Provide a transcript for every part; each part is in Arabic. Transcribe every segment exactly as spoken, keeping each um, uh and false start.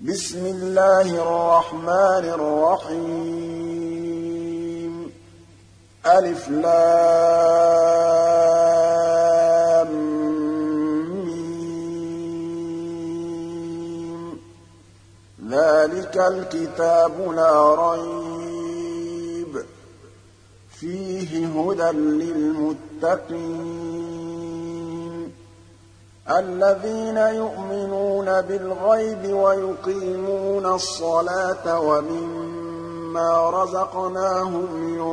بسم الله الرحمن الرحيم ألف لام ميم ذلك الكتاب لا ريب فيه هدى للمتقين الذين يؤمنون بالغيب ويقيمون الصلاة ومما رزقناهم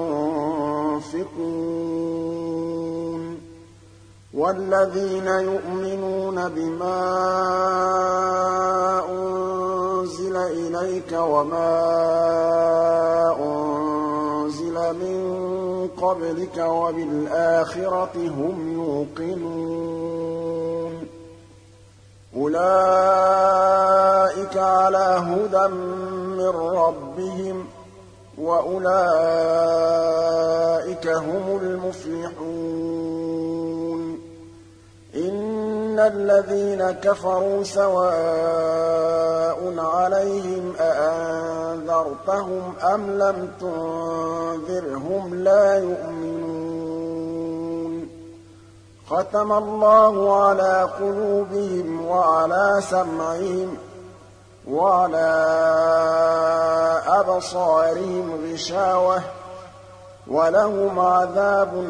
ينفقون والذين يؤمنون بما أنزل إليك وما أنزل من قبلك وبالآخرة هم يوقنون أولئك على هدى من ربهم وأولئك هم المفلحون إن الذين كفروا سواء عليهم أأنذرتهم أم لم تنذرهم لا يؤمنون ختم الله على قلوبهم وعلى سمعهم وعلى أبصارهم غشاوة ولهم عذاب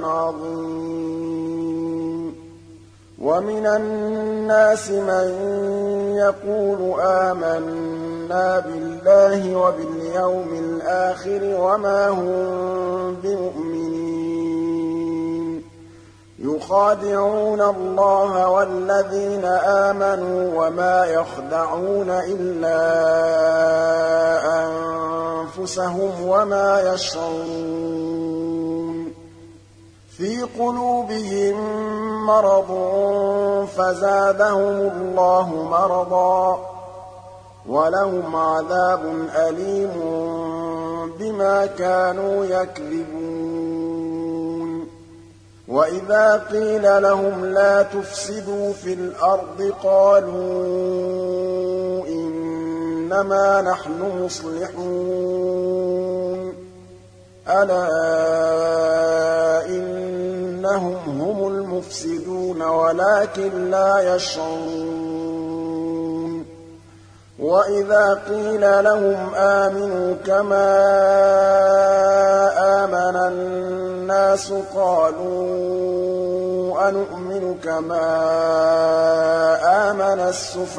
عظيم ومن الناس من يقول آمنا بالله وباليوم الآخر وما هم بمؤمنين يخادعون الله والذين آمنوا وما يخدعون إلا أنفسهم وما يشعرون في قلوبهم مرض فزادهم الله مرضا ولهم عذاب أليم بما كانوا يكذبون وإذا قيل لهم لا تفسدوا في الأرض قالوا إنما نحن مصلحون ألا إنهم هم المفسدون ولكن لا يشعرون وإذا قيل لهم آمنوا كما آمن الناس قالوا أنؤمن كما آمن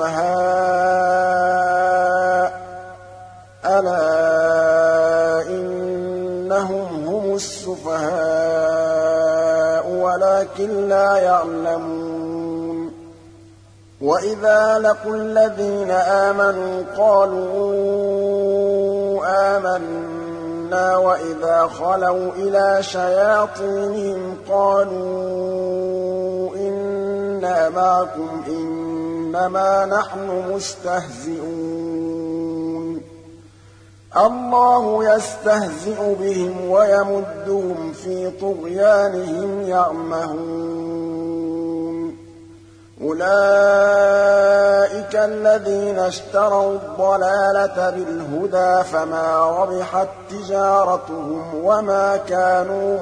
السفهاء ألا إنهم هم السفهاء ولكن لا يعلمون وإذا لقوا الذين آمنوا قالوا آمنا وإذا خلوا إلى شياطينهم قالوا إنا معكم إنما نحن مستهزئون الله يستهزئ بهم ويمدهم في طغيانهم يعمهون أولئك الذين اشتروا الضلالة بالهدى فما ربحت تجارتهم وما كانوا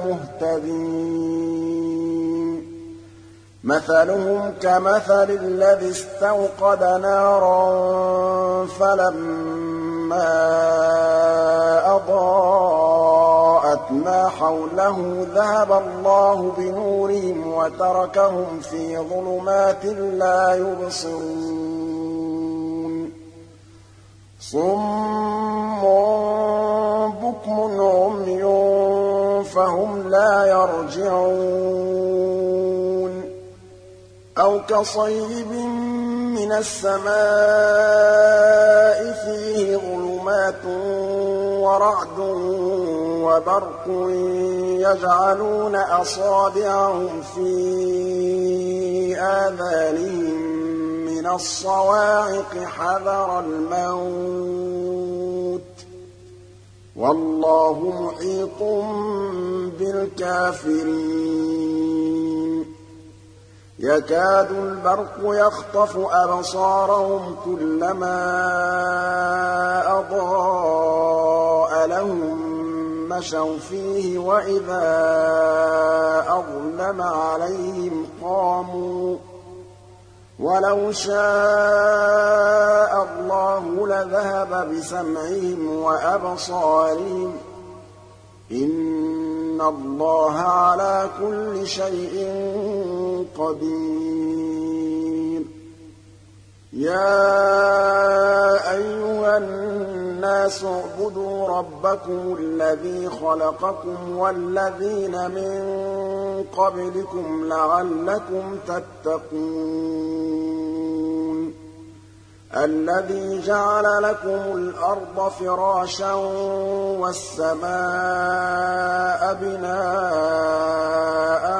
مهتدين مثلهم كمثل الذي استوقد نارا فلما أضاءت ما حوله ذهب الله بنورهم وتركهم في ظلمات لا يبصرون صم بكم عمي فهم لا يرجعون أو كصيب من السماء فيه ظلمات ورعد وبرق يجعلون أصابعهم في آذانهم من الصواعق حذر الموت والله محيط بالكافرين يكاد البرق يخطف أبصارهم كلما مشوا فيه وإذا أظلم عليهم قاموا ولو شاء الله لذهب بسمعهم وأبصارهم إن الله على كل شيء قدير يا أيها الناس اعبدوا ربكم الذي خلقكم والذين من قبلكم لعلكم تتقون الذي جعل لكم الأرض فراشا والسماء بناء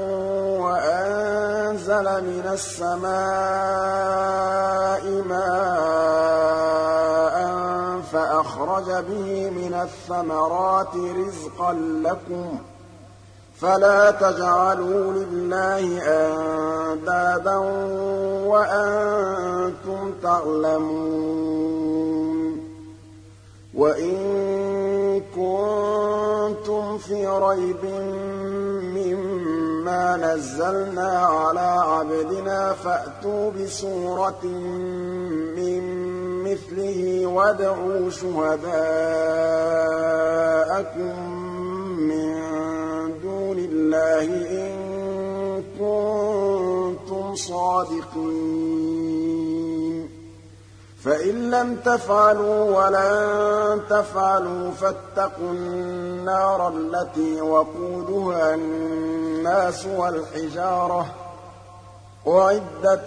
وأنزل من السماء ماء فأخرج به من الثمرات رزقا لكم فلا تجعلوا لله أندادا وأنتم تعلمون وإن كنتم في ريب مما نزلنا على عبدنا فأتوا بسورة من مثله وادعوا شهداءكم من دون الله إن كنتم صادقين فإن لم تفعلوا ولن تفعلوا فاتقوا النار التي وقودها الناس والحجارة أعدت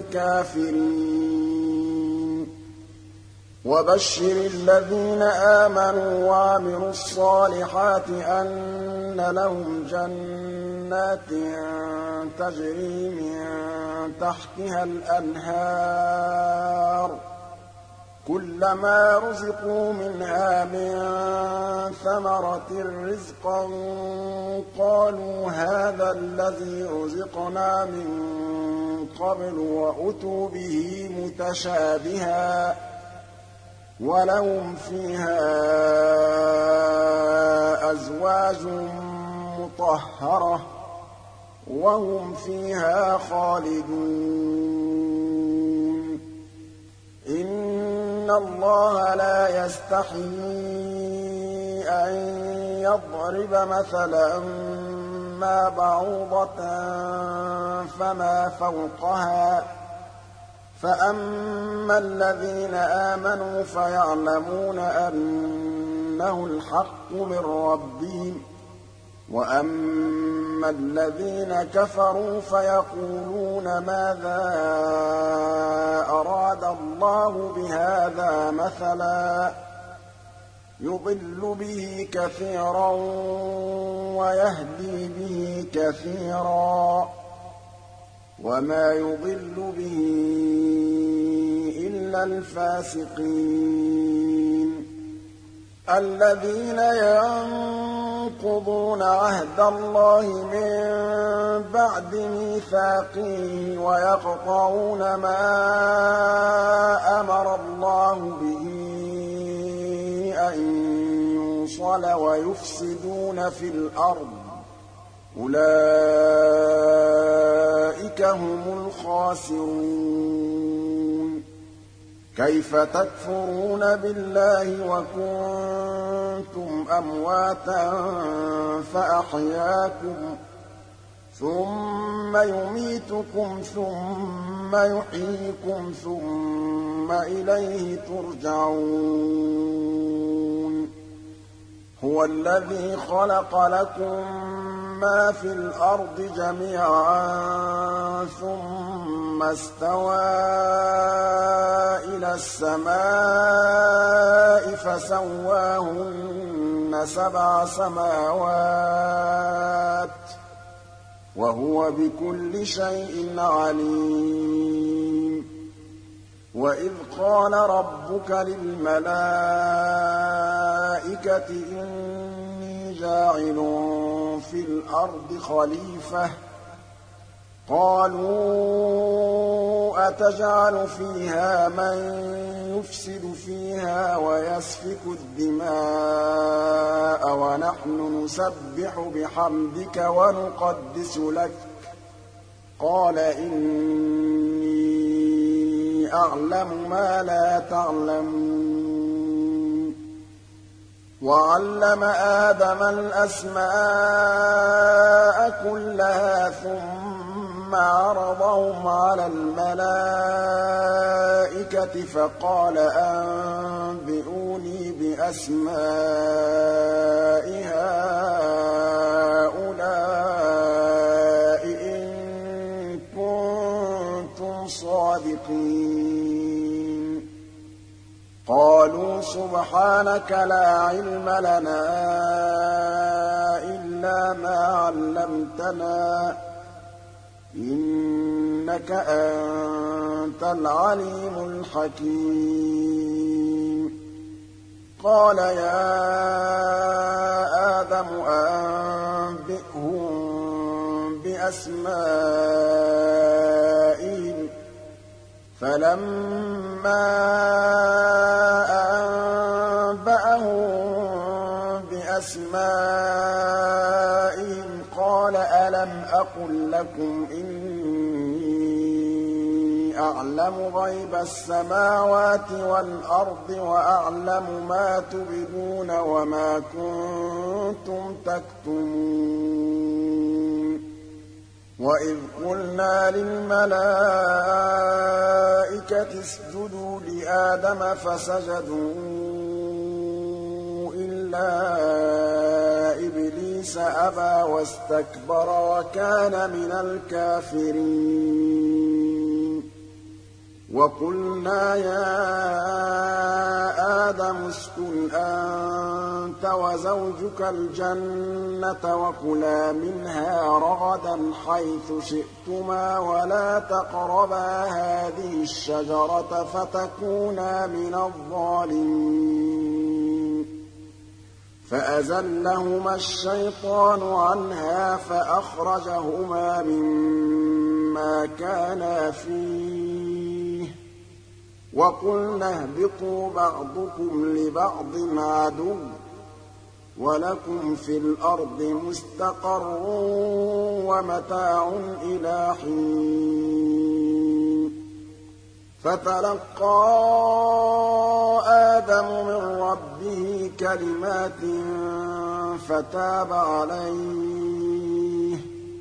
للكافرين وبشر الذين آمنوا وعملوا الصالحات أن لهم جنات تجري من تحتها الأنهار كلما رزقوا منها من ثمرة رزقا قالوا هذا الذي رزقنا من قبل وأتوا به متشابها ولهم فيها أزواج مطهرة وهم فيها خالدون إن الله لا يستحيي أن يضرب مثلا ما بعوضة فما فوقها فأما الذين آمنوا فيعلمون أنه الحق من ربهم وأما الذين كفروا فيقولون ماذا أراد الله بهذا مثلا يضل به كثيرا ويهدي به كثيرا وما يضل به إلا الفاسقين الذين ينقضون عهد الله من بعد ميثاقه ويقطعون ما أمر الله به أن يوصل ويفسدون في الأرض أولئك هم الخاسرون كيف تكفرون بالله وكنتم أمواتا فأحياكم ثم يميتكم ثم يحييكم ثم إليه ترجعون هو الذي خلق لكم ما في الأرض جميعا ثم استوى إلى السماء فسواهن سبع سماوات وهو بكل شيء عليم وإذ قال ربك للملائكة إني جاعل في الأرض خليفة قَالُوا أَتَجْعَلُ فِيهَا مَن يُفْسِدُ فِيهَا وَيَسْفِكُ الدِّمَاءَ وَنَحْنُ نُسَبِّحُ بِحَمْدِكَ وَنُقَدِّسُ لَكَ ۖ قَالَ إِنِّي أَعْلَمُ مَا لَا تَعْلَمُونَ وَعَلَّمَ آدَمَ الْأَسْمَاءَ كُلَّهَا ثُمَّ عَرَضَهُمْ عَلَى الْمَلَائِكَةِ فَقَالَ أَنبِئُونِي بِأَسْمَاءِ هَٰؤُلَاءِ إِن كُنتُمْ صَادِقِينَ قَالُوا سُبْحَانَكَ لَا عِلْمَ لَنَا إِلَّا مَا عَلَّمْتَنَا ۖ إِنَّكَ أَنتَ الْعَلِيمُ الْحَكِيمُ قَالَ يَا آدَمُ أَنبِئْهُم بِأَسْمَائِهِمْ ۖ فَلَمَّا أَنبَأَهُم بِأَسْمَائِهِمْ قَالَ أَلَمْ أَقُل لَّكُمْ إِنِّي أَعْلَمُ غَيْبَ السَّمَاوَاتِ وَالْأَرْضِ وَأَعْلَمُ مَا تُبْدُونَ وَمَا كُنتُمْ تَكْتُمُونَ وَإِذْ قُلْنَا لِلْمَلَائِكَةِ اسْجُدُوا لِآدَمَ فَسَجَدُوا إِلَّا إِبْلِيسَ أَبَىٰ وَاسْتَكْبَرَ وَكَانَ مِنَ الْكَافِرِينَ وَقُلْنَا يَا آدَمُ اسْكُنْ أَنتَ وَزَوْجُكَ الْجَنَّةَ وَكُلَا مِنْهَا رَغَدًا حَيْثُ شِئْتُمَا وَلَا تَقْرَبَا هَٰذِهِ الشَّجَرَةَ فَتَكُونَا مِنَ الظَّالِمِينَ فَأَزَلَّهُمَا الشَّيْطَانُ عَنْهَا فَأَخْرَجَهُمَا مِمَّا كَانَا فِيهِ وَقُلْنَا اهْبِطُوا بَعْضُكُمْ لِبَعْضٍ عَدُوٌّ ۖ وَلَكُمْ فِي الْأَرْضِ مُسْتَقَرٌّ وَمَتَاعٌ إِلَىٰ حِينٍ فَتَلَقَّىٰ آدَمُ مِن رَّبِّهِ كَلِمَاتٍ فَتَابَ عَلَيْهِ ۚ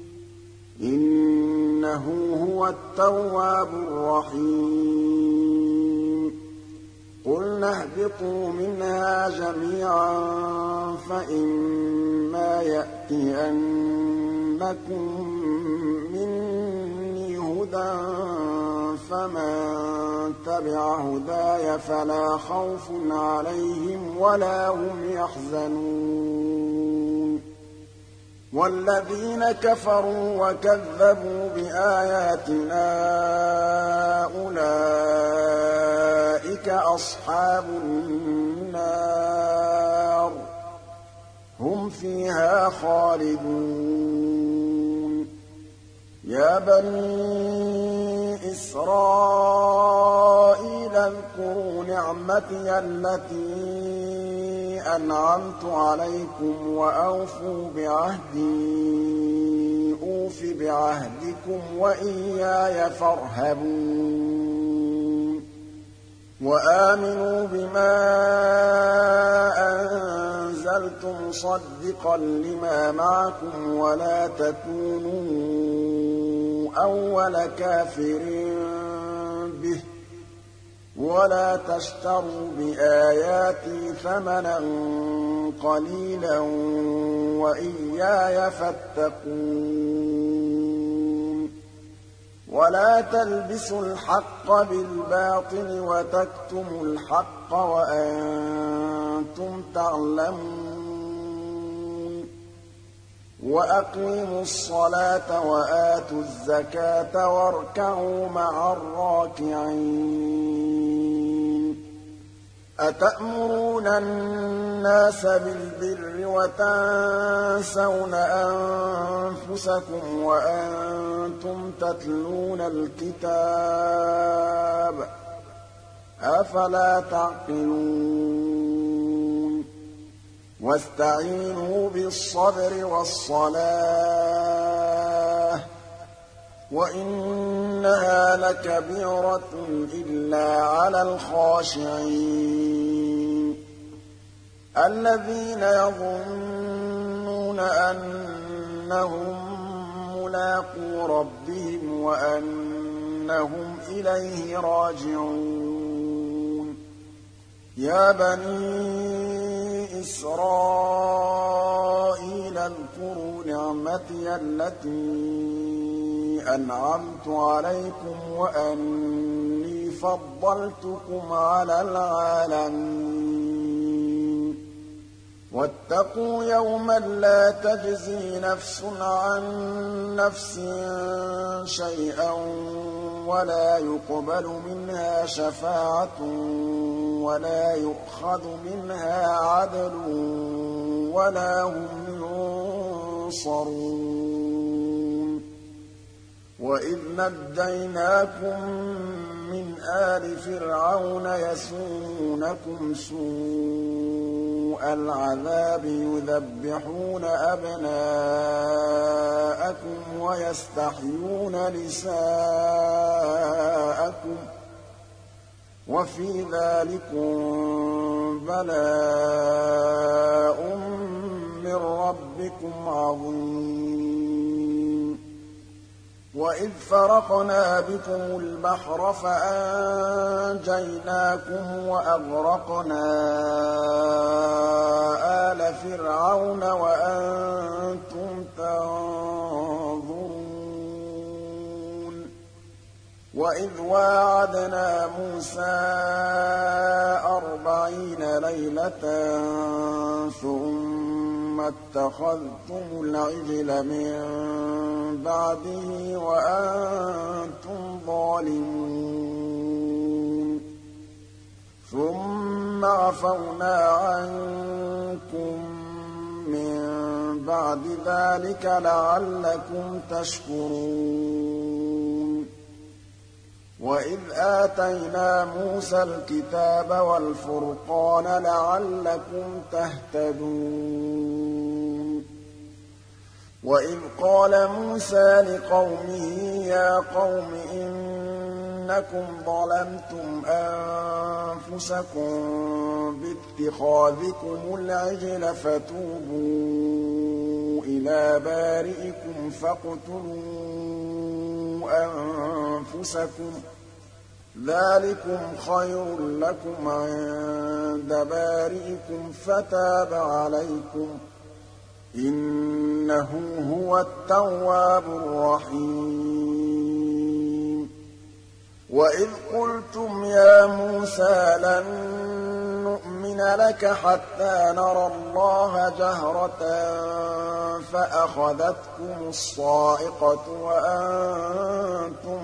إِنَّهُ هُوَ التَّوَّابُ الرَّحِيمُ قُلْنَا اهْبِطُوا مِنْهَا جَمِيعًا فَإِمَّا يَأْتِيَنَّكُم مِّنِّي هُدًى فَمَن تَبِعَ هُدَايَ فَلَا خَوْفٌ عَلَيْهِمْ وَلَا هُمْ يَحْزَنُونَ وَالَّذِينَ كَفَرُوا وَكَذَّبُوا بِآيَاتِنَا أُولَٰئِكَ أَصْحَابُ النَّارِ ۖ هُمْ فِيهَا خَالِدُونَ يَا بَنِي إِسْرَائِيلَ اذْكُرُوا نِعْمَتِيَ الَّتِي أَنْعَمْتُ عَلَيْكُمْ وَأَوْفُوا بِعَهْدِي أُوفِ بِعَهْدِكُمْ وَإِيَّايَ فَارْهَبُونِ وَآمِنُوا بِمَا أَنزَلْتُ مُصَدِّقًا لِّمَا مَعَكُمْ وَلَا تَكُونُوا أَوَّلَ كَافِرٍ بِهِ ۖ وَلَا تَشْتَرُوا بِآيَاتِي ثَمَنًا قَلِيلًا وَإِيَّايَ فَاتَّقُونِ وَلَا تَلْبِسُوا الْحَقَّ بِالْبَاطِلِ وَتَكْتُمُوا الْحَقَّ وَأَنتُمْ تَعْلَمُونَ وَأَقِيمُوا الصَّلَاةَ وَآتُوا الزَّكَاةَ وَارْكَعُوا مَعَ الرَّاكِعِينَ أَتَأْمُرُونَ النَّاسَ بِالْبِرِّ وَتَنسَوْنَ أَنفُسَكُمْ وَأَنتُمْ تَتْلُونَ الْكِتَابَ ۚ أَفَلَا تَعْقِلُونَ وَاسْتَعِينُوا بِالصَّبْرِ وَالصَّلَاةِ ۚ وَإِنَّهَا لَكَبِيرَةٌ إِلَّا عَلَى الْخَاشِعِينَ الَّذِينَ يَظُنُّونَ أَنَّهُم مُّلَاقُو رَبِّهِمْ وَأَنَّهُمْ إِلَيْهِ رَاجِعُونَ يَا بَنِي إِسْرَائِيلَ اذْكُرُوا نِعْمَتِيَ الَّتِي أَنْعَمْتُ عَلَيْكُمْ وَأَنِّي فَضَّلْتُكُمْ عَلَى الْعَالَمِينَ وَاتَّقُوا يَوْمًا لَّا تَجْزِي نَفْسٌ عَن نَّفْسٍ شَيْئًا وَلَا يُقْبَلُ مِنْهَا شَفَاعَةٌ وَلَا يُؤْخَذُ مِنْهَا عَدْلٌ وَلَا هُمْ يُنصَرُونَ وَإِذْ نَجَّيْنَاكُم مِّنْ آلِ فِرْعَوْنَ يَسُومُونَكُمْ سُوءَ الْعَذَابِ يُذَبِّحُونَ أَبْنَاءَكُمْ وَيَسْتَحْيُونَ نِسَاءَكُمْ ۚ وَفِي ذَٰلِكُم بَلَاءٌ مِّن رَّبِّكُمْ عَظِيمٌ وَإِذْ فَرَقْنَا بِكُمُ الْبَحْرَ فَأَنجَيْنَاكُمْ وَأَغْرَقْنَا آلَ فِرْعَوْنَ وَأَنتُمْ تَنظُرُونَ وَإِذْ وَاعَدْنَا مُوسَىٰ أَرْبَعِينَ لَيْلَةً ثُمَّ اتَّخَذْتُمُ الْعِجْلَ مِن بَعْدِهِ وَأَنتُمْ ظَالِمُونَ ثُمَّ عَفَوْنَا عَنكُم مِّن بَعْدِ ذَٰلِكَ لَعَلَّكُمْ تَشْكُرُونَ وَإِذْ آتَيْنَا مُوسَى الْكِتَابَ وَالْفُرْقَانَ لَعَلَّكُمْ تَهْتَدُونَ وَإِذْ قَالَ مُوسَىٰ لِقَوْمِهِ يَا قَوْمِ إِنَّكُمْ ظَلَمْتُمْ أَنفُسَكُم بِاتِّخَاذِكُمُ الْعِجْلَ فَتُوبُوا إِلَىٰ بَارِئِكُمْ فَاقْتُلُوا أَنفُسَكُمْ ذَٰلِكُمْ خَيْرٌ لَّكُمْ عِندَ بَارِئِكُمْ فَتَابَ عَلَيْكُمْ ۚ إِنَّهُ هُوَ التَّوَّابُ الرَّحِيمُ وَإِذْ قُلْتُمْ يَا مُوسَىٰ لَن نُّؤْمِنَ لَكَ حَتَّىٰ نَرَى اللَّهَ جَهْرَةً فَأَخَذَتْكُمُ الصَّاعِقَةُ وَأَنتُمْ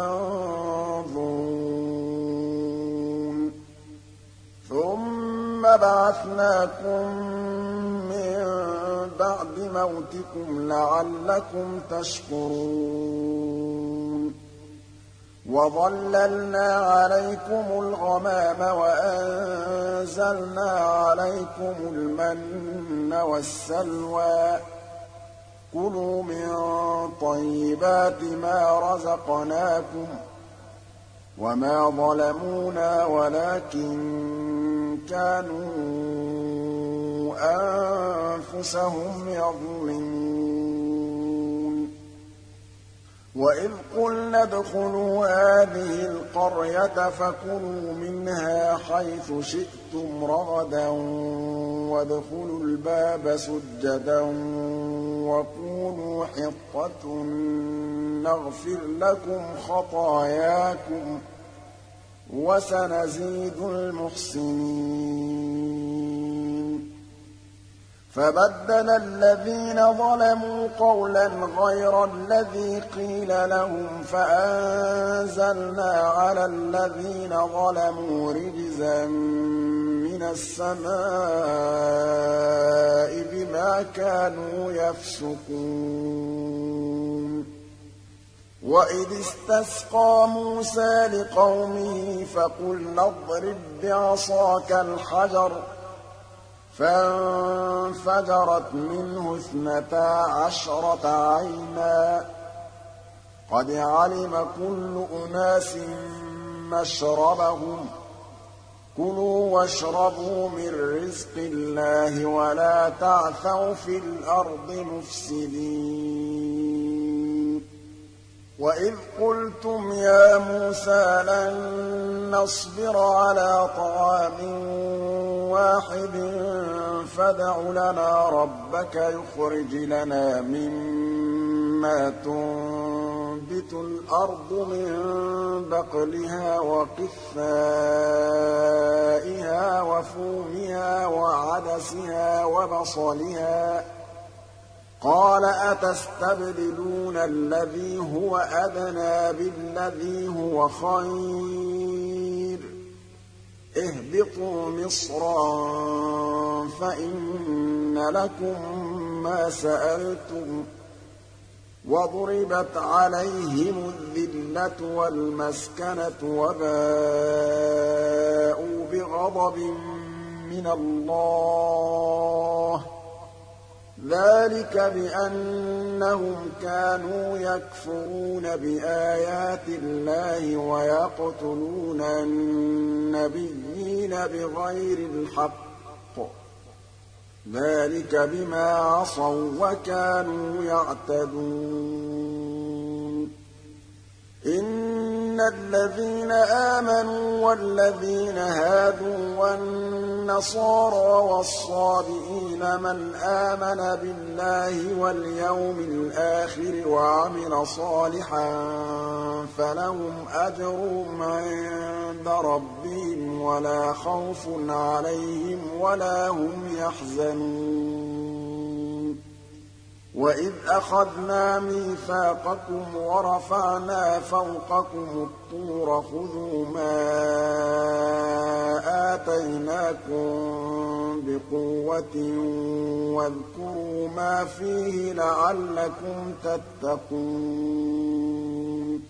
تَنظُرُونَ ثُمَّ بَعَثْنَاكُم مِّن بَعْدِ مَوْتِكُمْ لَعَلَّكُمْ تَشْكُرُونَ وَظَلَّلْنَا عَلَيْكُمُ الْغَمَامَ وَأَنزَلْنَا عَلَيْكُمُ الْمَنَّ وَالسَّلْوَىٰ ۖ كُلُوا مِن طَيِّبَاتِ مَا رَزَقْنَاكُمْ ۚ وَمَا ظَلَمُونَا وَلَٰكِن كَانُوا أَنفُسَهُمْ يَظْلِمُونَ وَإِذْ قُلْنَا ادْخُلُوا هَٰذِهِ الْقَرْيَةَ فَكُلُوا مِنْهَا حَيْثُ شِئْتُمْ رَغَدًا وَادْخُلُوا الْبَابَ سُجَّدًا وَقُولُوا حِطَّةٌ نَّغْفِرْ لَكُمْ خَطَايَاكُمْ ۚ وَسَنَزِيدُ الْمُحْسِنِينَ فَبَدَّلَ الَّذِينَ ظَلَمُوا قَوْلًا غَيْرَ الَّذِي قِيلَ لَهُمْ فَأَنزَلْنَا عَلَى الَّذِينَ ظَلَمُوا رِجْزًا من السماء بما كانوا يفسقون وإذ استسقى موسى لقومه فقلنا اضرب بعصاك الحجر فانفجرت منه اثنتا عشرة عينا قد علم كل أناس مشربهم كلوا واشربوا من رزق الله ولا تعثوا في الأرض مفسدين وإذ قلتم يا موسى لن نصبر على طعام واحد فادع لنا ربك يخرج لنا مما تنبت الأرض من بقلها وقثائها وفومها وعدسها وبصلها قال أتستبدلون الذي هو أدنى بالذي هو خير اهبطوا مصرا فإن لكم ما سألتم وضربت عليهم الذلة والمسكنة وباءوا بغضب من الله ذلك بأنهم كانوا يكفرون بآيات الله ويقتلون النبيين بغير الحق ذلك بما عصوا وكانوا يعتدون إن الذين آمنوا والذين هادوا والنصارى والصابئين من آمن بالله واليوم الآخر وعمل صالحا فلهم أجرهم عند ربهم ولا خوف عليهم ولا هم يحزنون وإذ أخذنا ميثاقكم ورفعنا فوقكم الطور خذوا ما آتيناكم بقوة واذكروا ما فيه لعلكم تتقون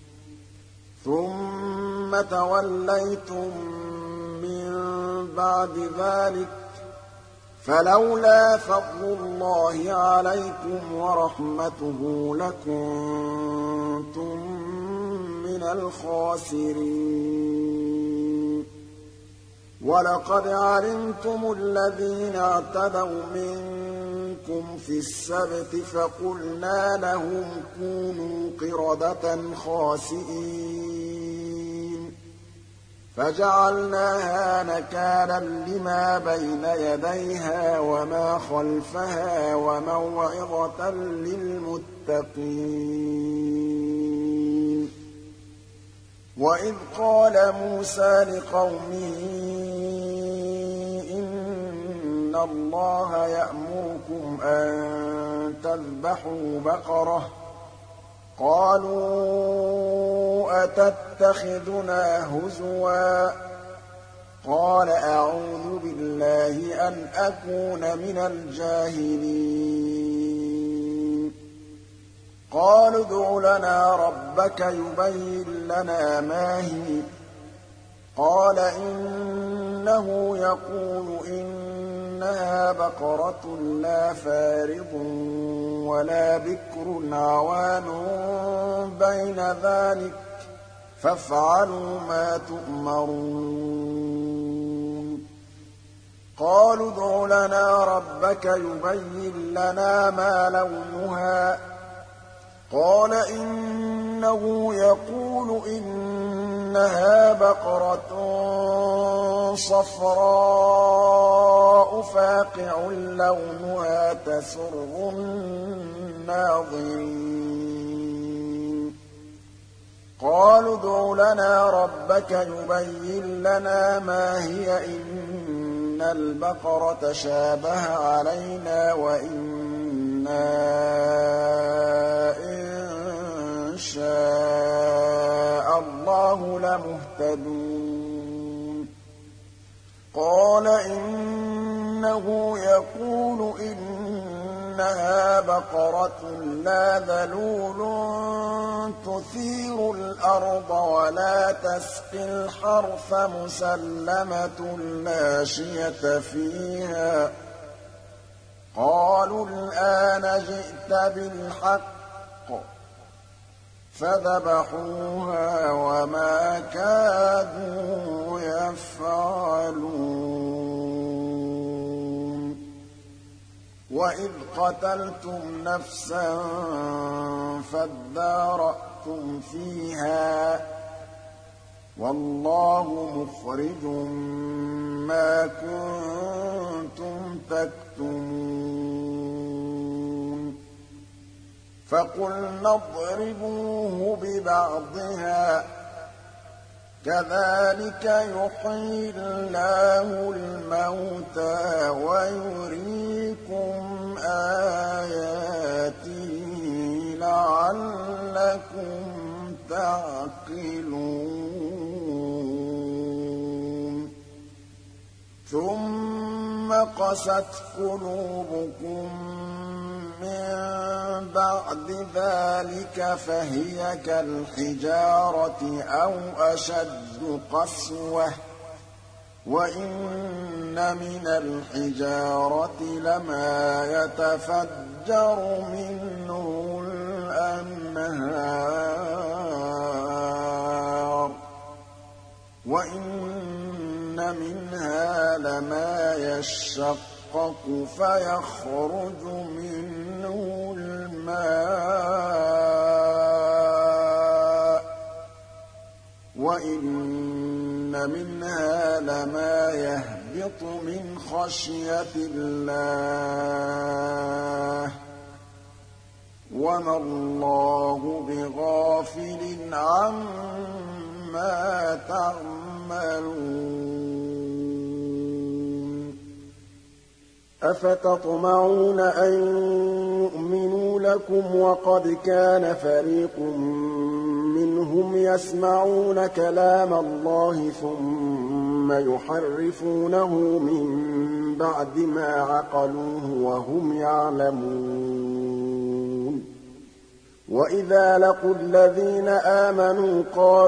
ثم توليتم من بعد ذلك فلولا فضل الله عليكم ورحمته لكنتم من الخاسرين ولقد علمتم الذين اعتدوا منكم في السبت فقلنا لهم كونوا قردة خاسئين فجعلناها نكالا لما بين يديها وما خلفها وموعظة للمتقين وإذ قال موسى لقومه إن الله يأمركم أن تذبحوا بقرة قالوا أتتخذنا هزوا قال أعوذ بالله أن أكون من الجاهلين قالوا ادع لنا ربك يبين لنا ما هي قال إنه يقول إنها بقرة لا فارض ولا بكر عوان بين ذلك فافعلوا ما تؤمرون قالوا ادع لنا ربك يبين لنا ما لونها قال إنه يقول إنها بقرة صفراء فاقع لونها تسر الناظرين قالوا ادع لنا ربك يبين لنا ما هي إن البقرة شابه علينا وإنا إن شاء الله لمهتدون قَالَ إِنَّهُ يَقُولُ إِنَّهَا بَقَرَةٌ لَّا ذَلُولٌ تُثِيرُ الْأَرْضَ وَلَا تَسْقِي الْحَرْثَ مُسَلَّمَةٌ لَّا شِيَةَ فِيهَا ۚ قَالُوا الْآنَ جِئْتَ بِالْحَقِّ ۚ فَذَبَحُوهَا وَمَا كَادُوا يَفْعَلُونَ وَإِذْ قَتَلْتُمْ نَفْسًا فَادَّارَأْتُمْ فِيهَا ۖ وَاللَّهُ مُخْرِجٌ مَّا كُنتُمْ تَكْتُمُونَ فَقُلْنَا اضْرِبُوهُ بِبَعْضِهَا ۚ كَذَٰلِكَ يُحْيِي اللَّهُ الْمَوْتَىٰ وَيُرِيكُمْ آيَاتِهِ لَعَلَّكُمْ تَعْقِلُونَ ثُمَّ قَسَتْ قُلُوبُكُم مِّن بَعْدِ ذَٰلِكَ فَهِيَ كَالْحِجَارَةِ أَوْ أَشَدُّ قَسْوَةً ۚ وَإِنَّ مِنَ الْحِجَارَةِ لَمَا يَتَفَجَّرُ مِنْهُ الْأَنْهَارُ ۚ وَإِنَّ مِنْهَا لَمَا يَشَّقَّقُ فَيَخْرُجُ مِنْهُ الْمَاءُ ۚ وَإِنَّ مِنْهَا لَمَا يَهْبِطُ مِنْ خَشْيَةِ اللَّهِ ۗ وَمَا اللَّهُ بِغَافِلٍ عَمَّا تَعْمَلُونَ أَفَتَطْمَعُونَ أَن يُؤْمِنُوا لَكُمْ وَقَدْ كَانَ فَرِيقٌ مِّنْهُمْ يَسْمَعُونَ كَلَامَ اللَّهِ ثُمَّ يُحَرِّفُونَهُ مِن بَعْدِ مَا عَقَلُوهُ وَهُمْ يَعْلَمُونَ وَإِذَا لَقُوا الَّذِينَ آمَنُوا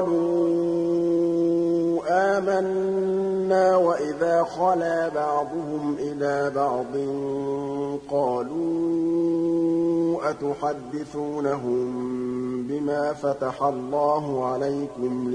قَالُوا آمَنَّا وَإِذَا خَلَا بَعْضُهُمْ إِلَىٰ بَعْضٍ قَالُوا أَتُحَدِّثُونَهُم بِمَا فَتَحَ اللَّهُ عَلَيْكُمْ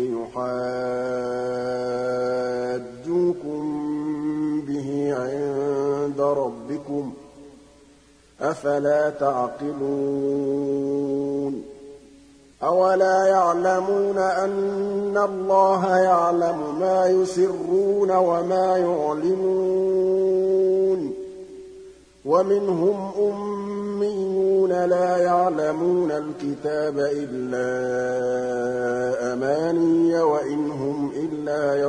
لِيُحَاجُّوكُم بِهِ عِندَ رَبِّكُمْ ۚ أَفَلَا تَعْقِلُونَ أَوَلَا يَعْلَمُونَ أَنَّ اللَّهَ يَعْلَمُ مَا يُسِرُّونَ وَمَا يُعْلِنُونَ وَمِنْهُمْ أُمِّيُّونَ لَا يَعْلَمُونَ الْكِتَابَ إِلَّا أَمَانِيَّ وَإِنْ هُمْ إِلَّا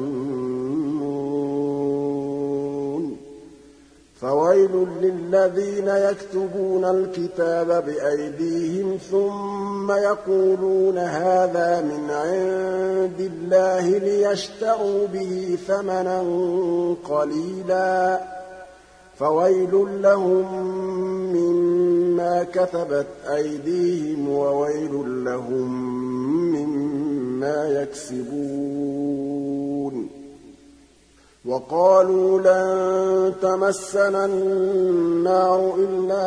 يَظُنُّونَ فَوَيْلٌ لِّلَّذِينَ يَكْتُبُونَ الْكِتَابَ بِأَيْدِيهِمْ ثُمَّ يَقُولُونَ هَٰذَا مِنْ عِندِ اللَّهِ لِيَشْتَرُوا بِهِ ثَمَنًا قَلِيلًا ۖ فَوَيْلٌ لَّهُم مِّمَّا كَتَبَتْ أَيْدِيهِمْ وَوَيْلٌ لَّهُم مِّمَّا يَكْسِبُونَ وَقَالُوا لَن تَمَسَّنَا النَّارُ إِلَّا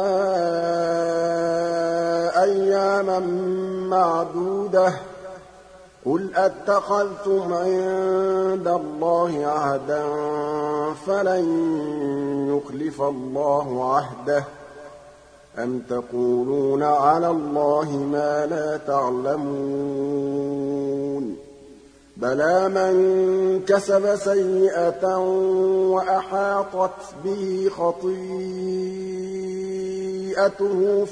أَيَّامًا مَّعْدُودَةً ۚ قُلْ أَاتَّخَذْتُمْ عِندَ اللَّهِ عَهْدًا فَلَن يُخْلِفَ اللَّهُ عَهْدَهُ أَمْ تَقُولُونَ عَلَى اللَّهِ مَا لَا تَعْلَمُونَ بَلَىٰ مَن كَسَبَ سَيِّئَةً وَأَحَاطَتْ بِهِ خَطِيئَتُهُ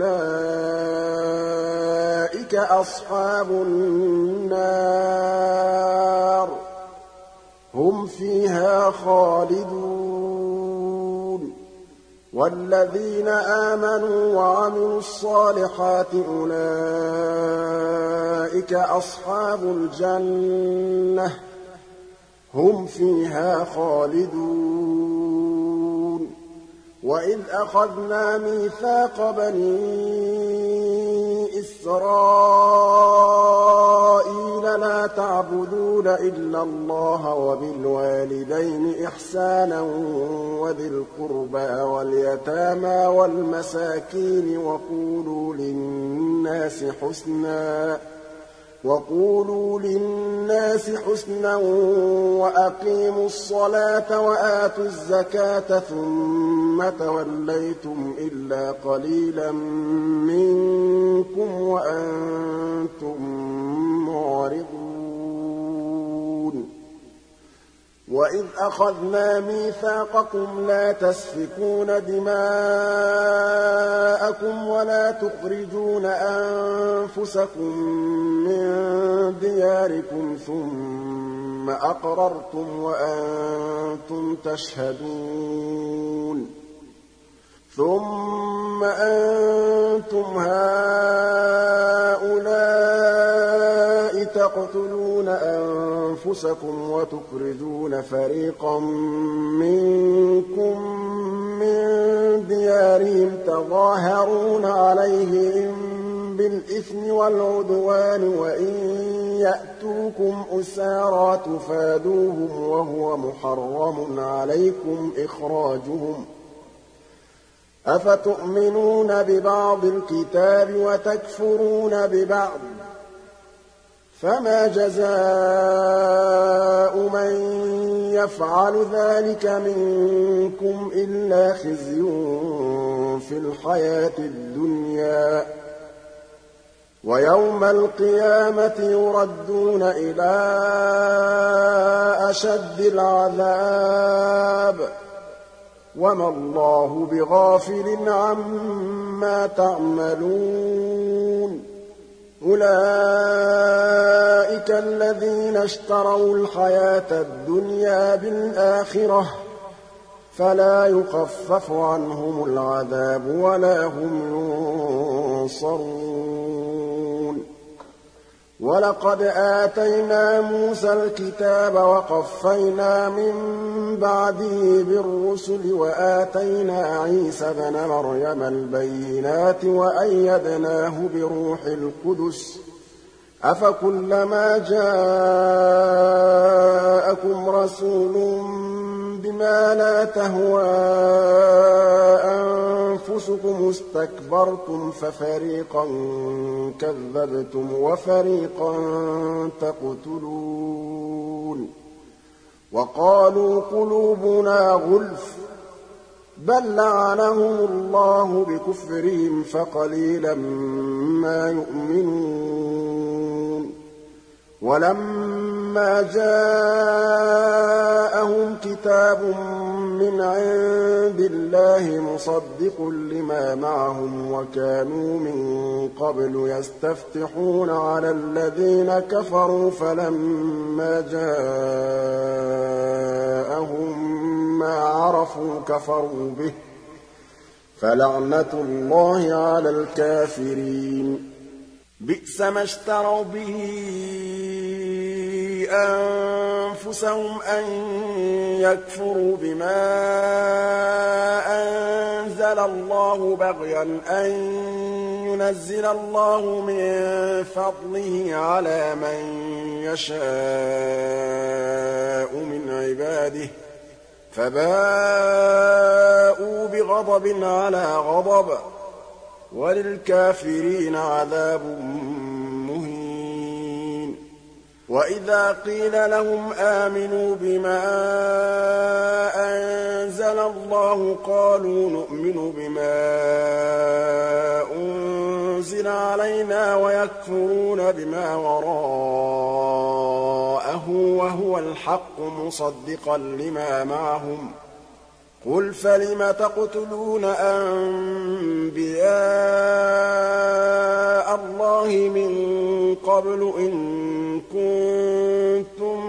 فَأُولَٰئِكَ أَصْحَابُ النَّارِ ۖ هُمْ فِيهَا خَالِدُونَ وَالَّذِينَ آمَنُوا وَعَمِلُوا الصَّالِحَاتِ أُولَٰئِكَ أَصْحَابُ الْجَنَّةِ ۖ هُمْ فِيهَا خَالِدُونَ وَإِذْ أَخَذْنَا مِيثَاقَ بَنِي إِسْرَائِيلَ لَا تَعْبُدُونَ إِلَّا اللَّهَ وَبِالْوَالِدَيْنِ إِحْسَانًا وَذِي الْقُرْبَىٰ وَالْيَتَامَىٰ وَالْمَسَاكِينِ وَقُولُوا لِلنَّاسِ حُسْنًا وَقُولُوا لِلنَّاسِ حُسْنًا وَأَقِيمُوا الصَّلَاةَ وَآتُوا الزَّكَاةَ ثُمَّ تَوَلَّيْتُمْ إِلَّا قَلِيلًا مِّنكُمْ وَأَنتُم مُّعْرِضُونَ وَإِذْ أَخَذْنَا مِيثَاقَكُمْ لَا تَسْفِكُونَ دِمَاءَكُمْ وَلَا تُخْرِجُونَ أَنفُسَكُم مِّن دِيَارِكُمْ ثُمَّ أَقْرَرْتُمْ وَأَنتُمْ تَشْهَدُونَ ثُمَّ أَنتُمْ هَٰؤُلَاءِ تَقْتُلُونَ أَنفُسَكُمْ وَتُخْرِجُونَ فَرِيقًا مِّنكُم مِّن دِيَارِهِمْ تَظَاهَرُونَ عَلَيْهِم بِالْإِثْمِ وَالْعُدْوَانِ وَإِن يَأْتُوكُمْ أُسَارَىٰ تُفَادُوهُمْ وَهُوَ مُحَرَّمٌ عَلَيْكُمْ إِخْرَاجُهُمْ ۚ أَفَتُؤْمِنُونَ بِبَعْضِ الْكِتَابِ وَتَكْفُرُونَ بِبَعْضٍ ۚ فَمَا جَزَاءُ مَن يَفْعَلُ ذَٰلِكَ مِنكُمْ إِلَّا خِزْيٌ فِي الْحَيَاةِ الدُّنْيَا ۖ وَيَوْمَ الْقِيَامَةِ يُرَدُّونَ إِلَىٰ أَشَدِّ الْعَذَابِ ۗ وَمَا اللَّهُ بِغَافِلٍ عَمَّا تَعْمَلُونَ أُولَٰئِكَ الَّذِينَ اشْتَرَوُا الْحَيَاةَ الدُّنْيَا بِالْآخِرَةِ ۖ فَلَا يُخَفَّفُ عَنْهُمُ الْعَذَابُ وَلَا هُمْ يُنصَرُونَ وَلَقَدْ آتَيْنَا مُوسَى الْكِتَابَ وَقَفَّيْنَا مِن بَعْدِهِ بِالرُّسُلِ وَآتَيْنَا عِيسَى ابْنَ مَرْيَمَ الْبَيِّنَاتِ وَأَيَّدْنَاهُ بِرُوحِ الْقُدُسِ ۗ أَفَكُلَّمَا جَاءَكُمْ رَسُولٌ بِمَا لَا تَهْوَىٰ أَنفُسُكُمُ اسْتَكْبَرْتُمْ فَفَرِيقًا كَذَّبْتُمْ وَفَرِيقًا تَقْتُلُونَ وَقَالُوا قُلُوبُنَا غُلْفٌ ۚ بَل لَّعَنَهُمُ اللَّهُ بِكُفْرِهِمْ فَقَلِيلًا مَّا يُؤْمِنُونَ وَلَمَّا جَاءَهُمْ كِتَابٌ مِّنْ عِندِ اللَّهِ مُصَدِّقٌ لِّمَا مَعَهُمْ وَكَانُوا مِن قَبْلُ يَسْتَفْتِحُونَ عَلَى الَّذِينَ كَفَرُوا فَلَمَّا جَاءَهُم مَّا عَرَفُوا كَفَرُوا بِهِ ۚ فَلَعْنَةُ اللَّهِ عَلَى الْكَافِرِينَ بِئْسَ مَا اشْتَرَوْا بِهِ أَنفُسَهُمْ أَن يَكْفُرُوا بِمَا أَنزَلَ اللَّهُ بَغْيًا أَن يُنَزِّلَ اللَّهُ مِن فَضْلِهِ عَلَىٰ مَن يَشَاءُ مِنْ عِبَادِهِ ۖ فَبَاءُوا بِغَضَبٍ عَلَىٰ غَضَبٍ ۚ وَلِلْكَافِرِينَ عَذَابٌ مُّهِينٌ وَإِذَا قِيلَ لَهُمْ آمِنُوا بِمَا أَنزَلَ اللَّهُ قَالُوا نُؤْمِنُ بِمَا أُنزِلَ عَلَيْنَا وَيَكْفُرُونَ بِمَا وَرَاءَهُ وَهُوَ الْحَقُّ مُصَدِّقًا لِّمَا مَعَهُمْ ۗ قُلْ فَلِمَ تَقْتُلُونَ أَنبِيَاءَ اللَّهِ مِن قَبْلُ إِن كُنتُم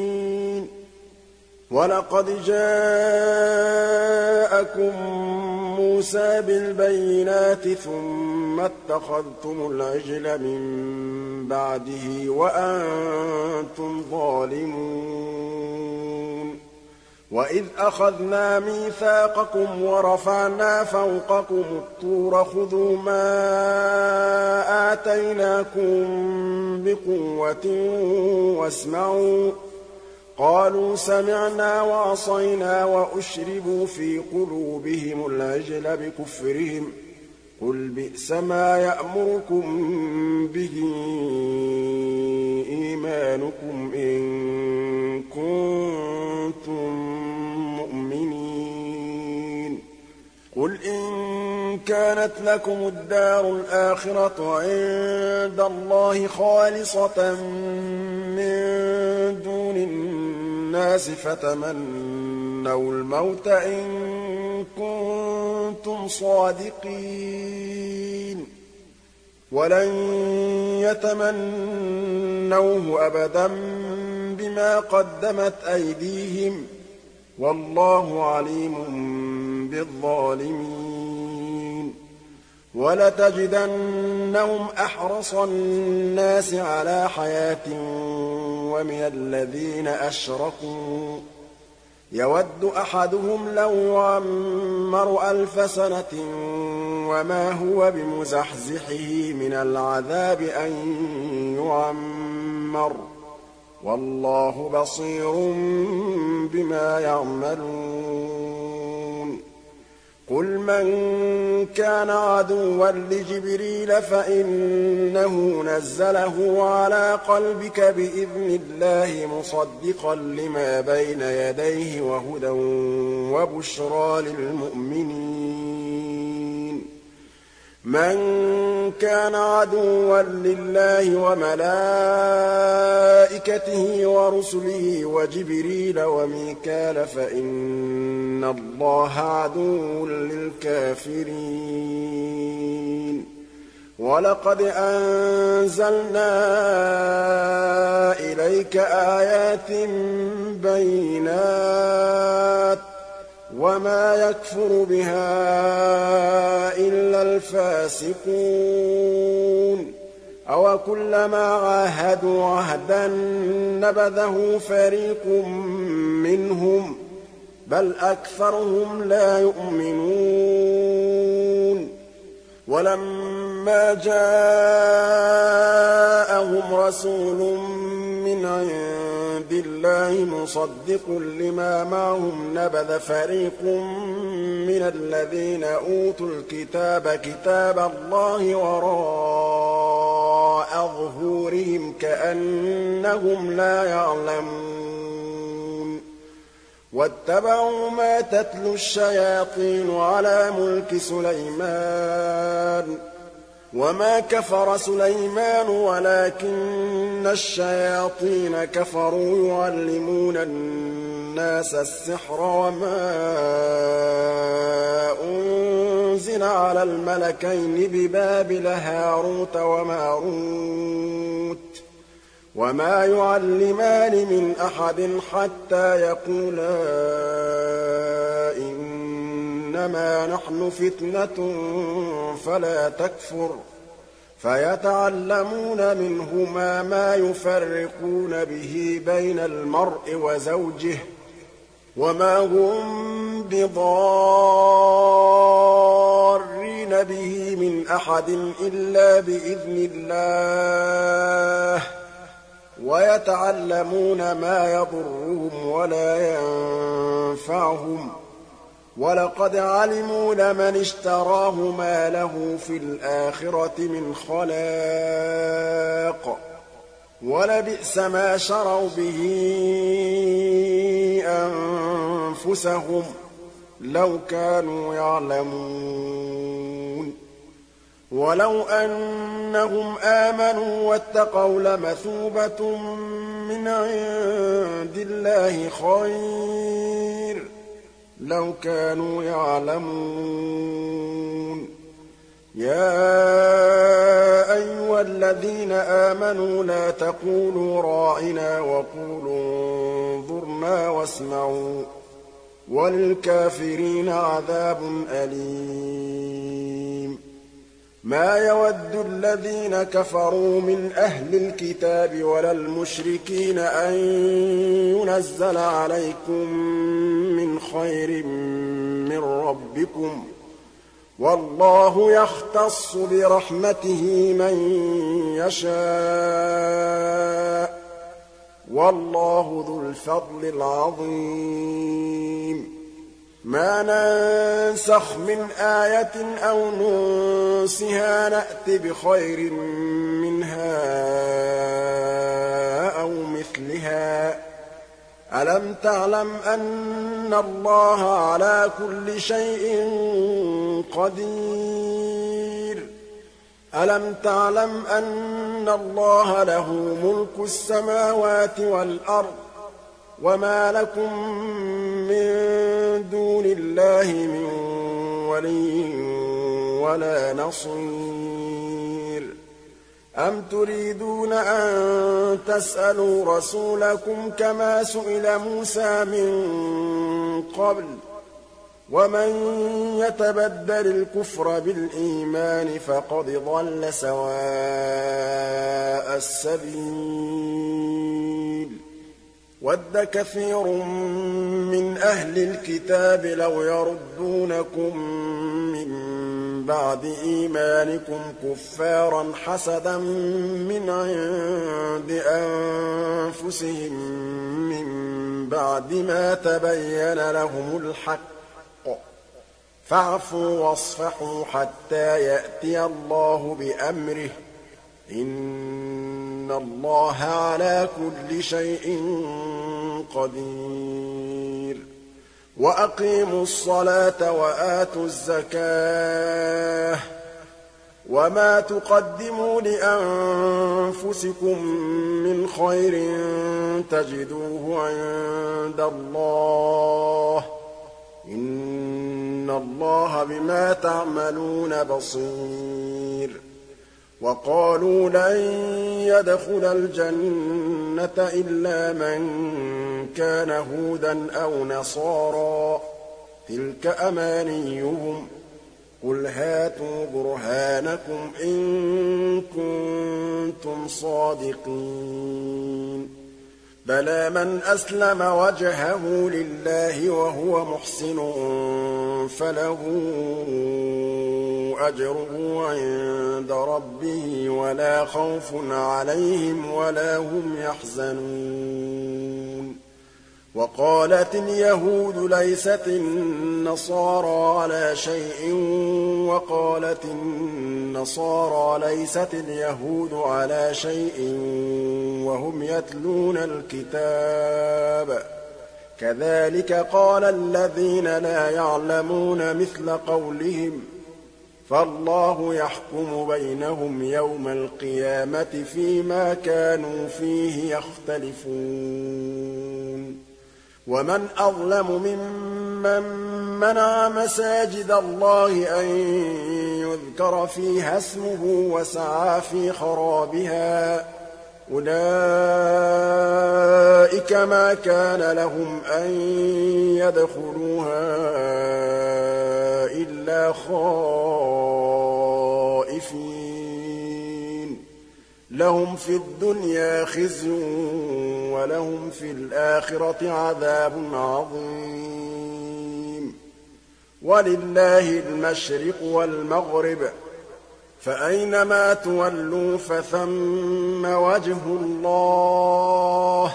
مُّؤْمِنِينَ وَلَقَدْ جَاءَكُم موسى بالبينات ثم اتخذتم العجل من بعده وأنتم ظالمون وإذ أخذنا ميثاقكم ورفعنا فوقكم الطور خذوا ما آتيناكم بقوة واسمعوا قالوا سمعنا وعصينا وأشربوا في قلوبهم العجل بكفرهم قل بئس ما يأمركم به إيمانكم إن كنتم مؤمنين قل إن كانت لكم الدار الآخرة عند الله خالصة من دون الناس فتمنوا الموت إن كنتم صادقين ولن يتمنوه أبدا بما قدمت أيديهم والله عليم بالظالمين ولتجدنهم أحرص الناس على حياة ومن الذين أشركوا يود أحدهم لو يعمر ألف سنة وما هو بمزحزحه من العذاب أن يعمر والله بصير بما يعملون قل من كان عدوا لجبريل فإنه نزله على قلبك بإذن الله مصدقا لما بين يديه وهدى وبشرى للمؤمنين من كان عدوا لله وملائكته ورسله وجبريل وميكال فإن الله عدو للكافرين ولقد أنزلنا إليك آيات بينات وما يكفر بها إلا الفاسقون أوكلما عاهدوا عهدا نبذه فريق منهم بل أكثرهم لا يؤمنون ولما جاءهم رسول من عند الله مصدق لما معهم نبذ فريق من الذين أوتوا الكتاب كتاب الله وراء ظهورهم كأنهم لا يعلمون واتبعوا ما تتلو الشياطين على ملك سليمان وما كفر سليمان ولكن الشياطين كفروا يعلمون الناس السحر وما أنزل على الملكين ببابل هاروت وماروت وما يعلمان من أحد حتى يقولا إنما نحن فتنة فلا تكفر فيتعلمون منهما ما يفرقون به بين المرء وزوجه وما هم بضارين به من أحد إلا بإذن الله ويتعلمون ما يضرهم ولا ينفعهم ولقد علموا لمن اشتراه ما له في الآخرة من خلاق ولبئس ما شروا به أنفسهم لو كانوا يعلمون ولو أنهم آمنوا واتقوا لمثوبة من عند الله خير لو كانوا يعلمون يا أيها الذين آمنوا لا تقولوا راعنا وقولوا انظرنا واسمعوا وَلِلْكَافِرِينَ عَذَابٌ أَلِيمٌ مَا يَوَدُّ الَّذِينَ كَفَرُوا مِنْ أَهْلِ الْكِتَابِ وَلَا الْمُشْرِكِينَ أَن يُنَزَّلَ عَلَيْكُم مِّنْ خَيْرٍ مِّن رَّبِّكُمْ ۗ وَاللَّهُ يَخْتَصُّ بِرَحْمَتِهِ مَن يَشَاءُ ۗ وَاللَّهُ ذُو الْفَضْلِ الْعَظِيمِ مَا نَنسَخْ مِنْ آيَةٍ أَوْ نُنسِهَا نَأْتِ بِخَيْرٍ مِّنْهَا أَوْ مِثْلِهَا ۗ أَلَمْ تَعْلَمْ أَنَّ اللَّهَ عَلَىٰ كُلِّ شَيْءٍ قَدِيرٌ أَلَمْ تَعْلَمْ أَنَّ اللَّهَ لَهُ مُلْكُ السَّمَاوَاتِ وَالْأَرْضِ وَمَا لَكُم مِّن دُونِ اللَّهِ مِن وَلِيٍّ وَلَا نَصِيرٍ أَمْ تُرِيدُونَ أَن تَسْأَلُوا رَسُولَكُمْ كَمَا سُئِلَ مُوسَىٰ مِن قَبْلُ ۗ وَمَن يَتَبَدَّلِ الْكُفْرَ بِالْإِيمَانِ فَقَدْ ضَلَّ سَوَاءَ السَّبِيلِ وَدَّ كَثِيرٌ مِّنْ أَهْلِ الْكِتَابِ لَوْ يَرُدُّونَكُم مِّن بَعْدِ إِيمَانِكُمْ كُفَّارًا حَسَدًا مِّنْ عِندِ أَنفُسِهِم مِّن بَعْدِ مَا تَبَيَّنَ لَهُمُ الْحَقُّ ۖ فَاعْفُوا وَاصْفَحُوا حَتَّىٰ يَأْتِيَ اللَّهُ بِأَمْرِهِ ۗ إِنَّ اللَّهَ عَلَىٰ كُلِّ شَيْءٍ قَدِيرٌ وَأَقِيمُوا الصَّلَاةَ وَآتُوا الزَّكَاةَ ۚ وَمَا تُقَدِّمُوا لِأَنفُسِكُم مِّنْ خَيْرٍ تَجِدُوهُ عِندَ اللَّهِ ۗ إِنَّ اللَّهَ بِمَا تَعْمَلُونَ بَصِيرٌ وَقَالُوا لَن يَدْخُلَ الْجَنَّةَ إِلَّا مَن كَانَ هُودًا أَوْ نَصَارَىٰ ۗ تِلْكَ أَمَانِيُّهُمْ ۗ قُلْ هَاتُوا بُرْهَانَكُمْ إِن كُنتُمْ صَادِقِينَ بَلَىٰ مَنْ أَسْلَمَ وَجْهَهُ لِلَّهِ وَهُوَ مُحْسِنٌ فَلَهُ أَجْرُهُ عِندَ رَبِّهِ وَلَا خَوْفٌ عَلَيْهِمْ وَلَا هُمْ يَحْزَنُونَ وَقَالَتِ الْيَهُودُ لَيْسَتِ النَّصَارَىٰ عَلَىٰ شَيْءٍ وَقَالَتِ النَّصَارَىٰ لَيْسَتِ الْيَهُودُ عَلَىٰ شَيْءٍ وَهُمْ يَتْلُونَ الْكِتَابَ ۗ كَذَٰلِكَ قَالَ الَّذِينَ لَا يَعْلَمُونَ مِثْلَ قَوْلِهِمْ ۚ فَاللَّهُ يَحْكُمُ بَيْنَهُمْ يَوْمَ الْقِيَامَةِ فِيمَا كَانُوا فِيهِ يَخْتَلِفُونَ وَمَنْ أَظْلَمُ مِمَّن مَّنَعَ مَسَاجِدَ اللَّهِ أَن يُذْكَرَ فِيهَا اسْمُهُ وَسَعَىٰ فِي خَرَابِهَا ۚ أُولَٰئِكَ مَا كَانَ لَهُمْ أَن يَدْخُلُوهَا إِلَّا خَائِفِينَ لَهُمْ فِي الدُّنْيَا خِزْيٌ وَلَهُمْ فِي الْآخِرَةِ عَذَابٌ عَظِيمٌ وَلِلَّهِ الْمَشْرِقُ وَالْمَغْرِبُ ۚ فَأَيْنَمَا تُوَلُّوا فَثَمَّ وَجْهُ اللَّهِ ۚ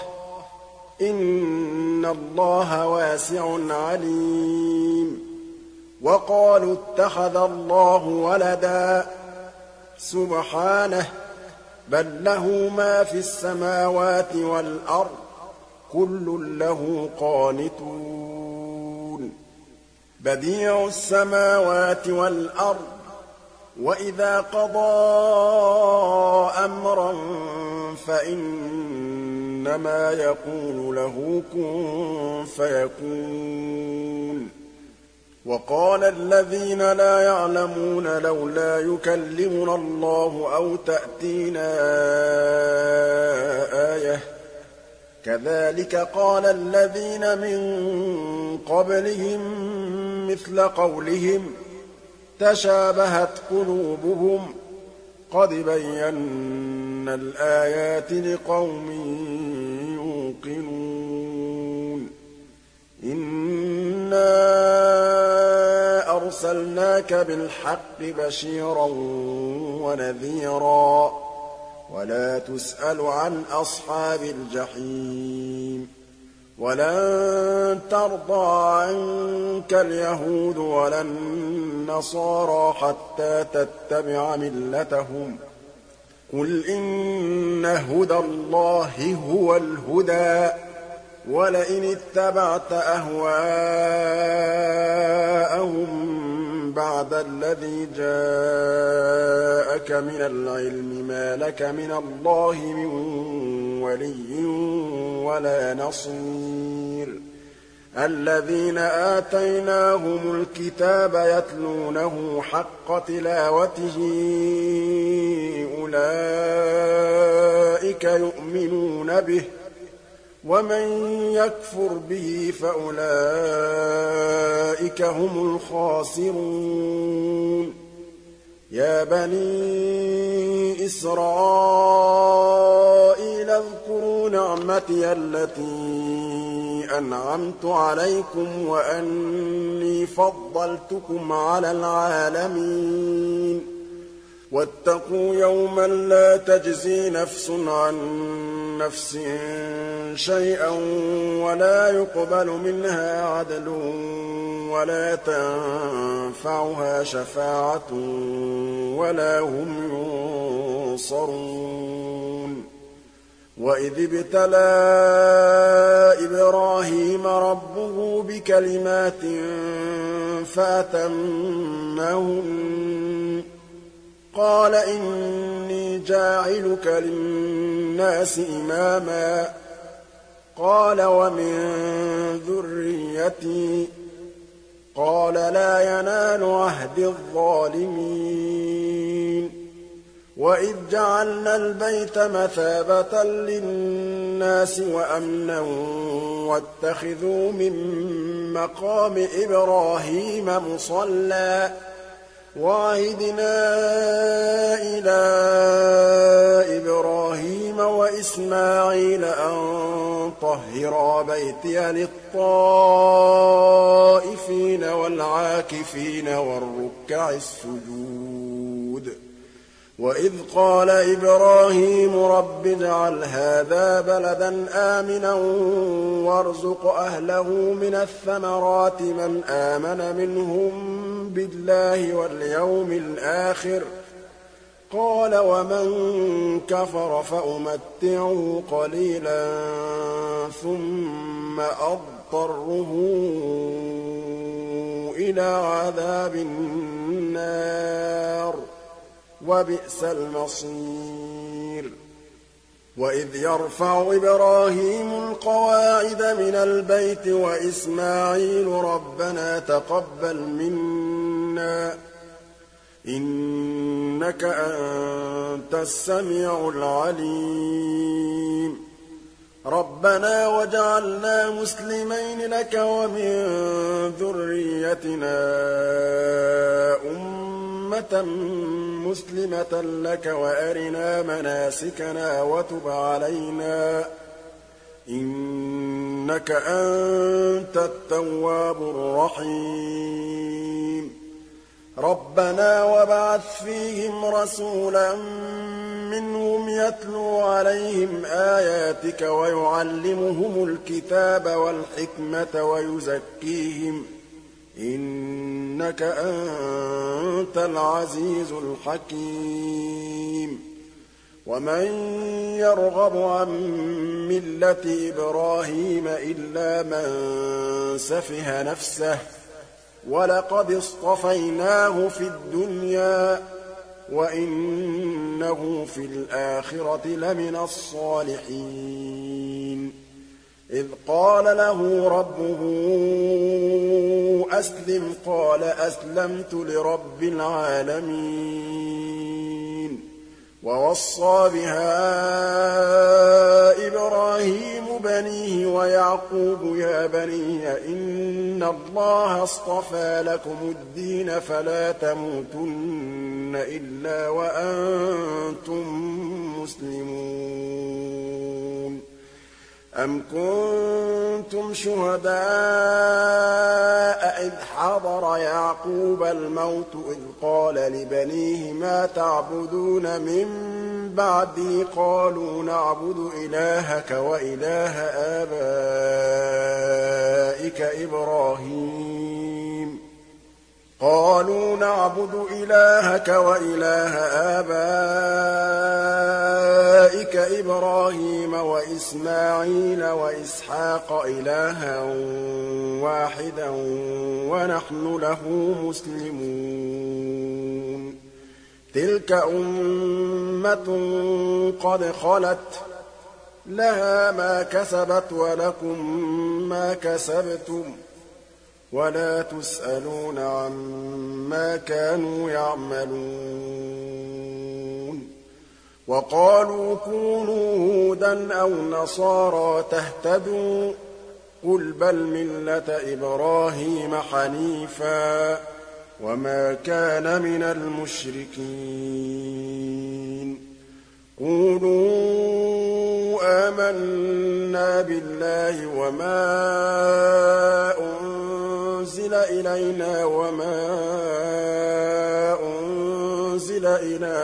إِنَّ اللَّهَ وَاسِعٌ عَلِيمٌ وَقَالُوا اتَّخَذَ اللَّهُ وَلَدًا ۗ سُبْحَانَهُ ۖ بَل لَّهُ مَا فِي السَّمَاوَاتِ وَالْأَرْضِ ۖ كُلٌّ لَّهُ قَانِتُونَ بَدِيعُ السَّمَاوَاتِ وَالْأَرْضِ ۖ وَإِذَا قَضَىٰ أَمْرًا فَإِنَّمَا يَقُولُ لَهُ كُن فَيَكُونُ وَقَالَ الَّذِينَ لَا يَعْلَمُونَ لَوْلَا يُكَلِّمُنَا اللَّهُ أَوْ تَأْتِينَا آيَةٌ ۗ كذلك قال الذين من قبلهم مثل قولهم تشابهت قلوبهم قد بينا الآيات لقوم يوقنون إنا أرسلناك بالحق بشيرا ونذيرا ولا تسأل عن أصحاب الجحيم ولن ترضى عنك اليهود ولا النصارى حتى تتبع ملتهم قل إن هدى الله هو الهدى ولئن اتبعت أهواءهم بعد الذي جاءك من العلم ما لك من الله من ولي ولا نصير الذين آتيناهم الكتاب يتلونه حق تلاوته أولئك يؤمنون به ومن يكفر به فأولئك هم الخاسرون يا بني إسرائيل اذكروا نعمتي التي أنعمت عليكم وأني فضلتكم على العالمين واتقوا يوما لا تجزي نفس عن نفس شيئا ولا يقبل منها عدل ولا تنفعها شفاعة ولا هم ينصرون وإذ ابتلى إبراهيم ربه بكلمات فأتمهن قال إني جاعلك للناس إماما قال ومن ذريتي قال لا ينال عهد الظالمين وإذ جعلنا البيت مثابة للناس وأمنا واتخذوا من مقام إبراهيم مصلى وعهدنا إلى إبراهيم وإسماعيل أن طهرا بيتي للطائفين والعاكفين والركع السجود وإذ قال إبراهيم رب اجعل هذا بلدا آمنا وارزق أهله من الثمرات من آمن منهم بالله واليوم الآخر قال ومن كفر فأمتعه قليلا ثم أضطره إلى عذاب النار وبئس المصير وإذ يرفع إبراهيم القواعد من البيت وإسماعيل ربنا تقبل منا إنك أنت السميع العليم ربنا وجعلنا مسلمين لك ومن ذريتنا أمة مسلمة لك وأرنا مناسكنا وتب علينا إنك أنت التواب الرحيم ربنا وابعث فيهم رسولا منهم يتلو عليهم آياتك ويعلمهم الكتاب والحكمة ويزكيهم إنك أنت العزيز الحكيم ومن يرغب عن ملة إبراهيم إلا من سفه نفسه ولقد اصطفيناه في الدنيا وإنه في الآخرة لمن الصالحين إذ قال له ربه أسلم قال أسلمت لرب العالمين ووصى بها إبراهيم بنيه ويعقوب يا بني إن الله اصطفى لكم الدين فلا تموتن إلا وأنتم مسلمون أم كنتم شهداء إذ حضر يعقوب الموت إذ قال لبنيه ما تعبدون من بعدي قالوا نعبد إلهك وإله آبائك إبراهيم قالوا نعبد إلهك وإله آبائك إبراهيم وإسماعيل وإسحاق إلها واحدا ونحن له مسلمون تلك أمة قد خلت لها ما كسبت ولكم ما كسبتم ولا تسألون عما كانوا يعملون وقالوا كونوا هودا أو نصارى تهتدوا قل بل ملة إبراهيم حنيفا وما كان من المشركين قولوا آمنا بالله وما أنزل إلينا وما أنزل إلى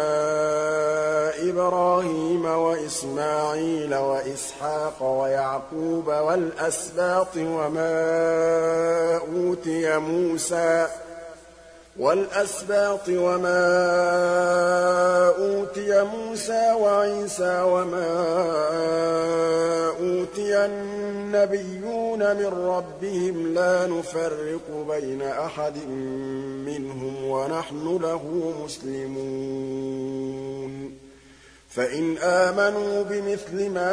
إبراهيم وإسماعيل وإسحاق ويعقوب والأسباط وما أوتي موسى والأسباط وما أوتي موسى وعيسى وما أوتي النبيون من ربهم لا نفرق بين أحد منهم ونحن له مسلمون فإن آمنوا بمثل ما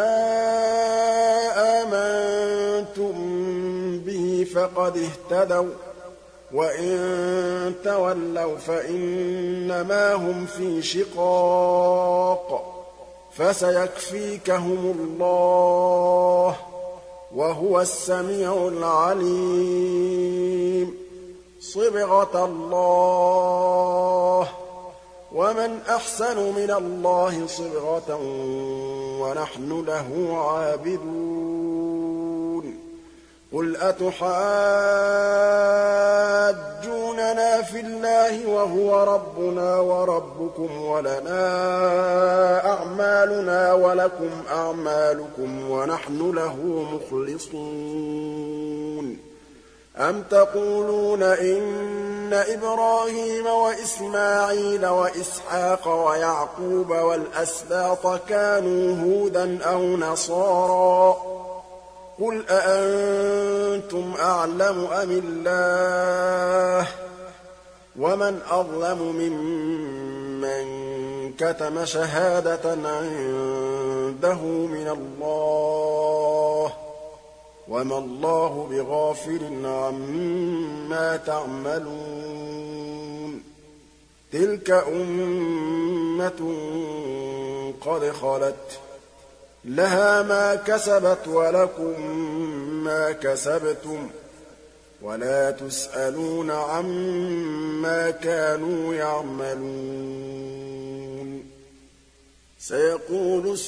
آمنتم به فقد اهتدوا وإن تولوا فإنما هم في شقاق فسيكفيكهم الله وهو السميع العليم صبغة الله ومن أحسن من الله صبغة ونحن له عابدون قل أتحاجوننا في الله وهو ربنا وربكم ولنا أعمالنا ولكم أعمالكم ونحن له مخلصون أم تقولون إن إبراهيم وإسماعيل وإسحاق ويعقوب والأسباط كانوا هودا أو نصارى قل أأنتم أعلم أم الله ومن أظلم ممن كتم شهادة عنده من الله وما الله بغافل عما تعملون تلك أمة قد خلت لها ما كسبت ولكم ما كسبتم ولا تسألون عما كانوا يعملون سيقول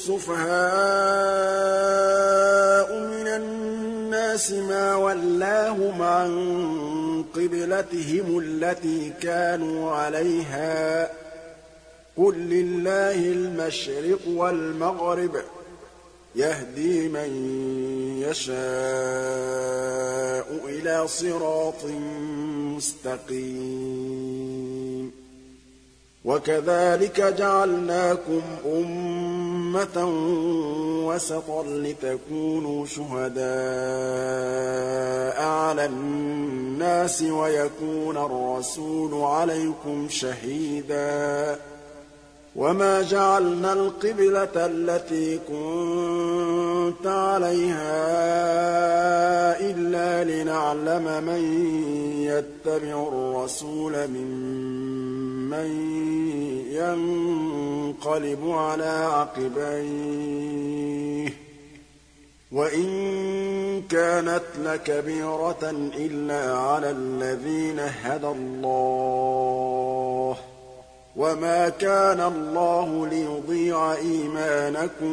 السفهاء من الناس ما ولاهم عن قبلتهم التي كانوا عليها قل لله المشرق والمغرب يهدي من يشاء إلى صراط مستقيم وكذلك جعلناكم أمة وسطا لتكونوا شهداء على الناس ويكون الرسول عليكم شهيداً وما جعلنا القبلة التي كنت عليها إلا لنعلم من يتبع الرسول ممن ينقلب على عقبيه وإن كانت لكبيرة إلا على الذين هدى الله وما كان الله ليضيع إيمانكم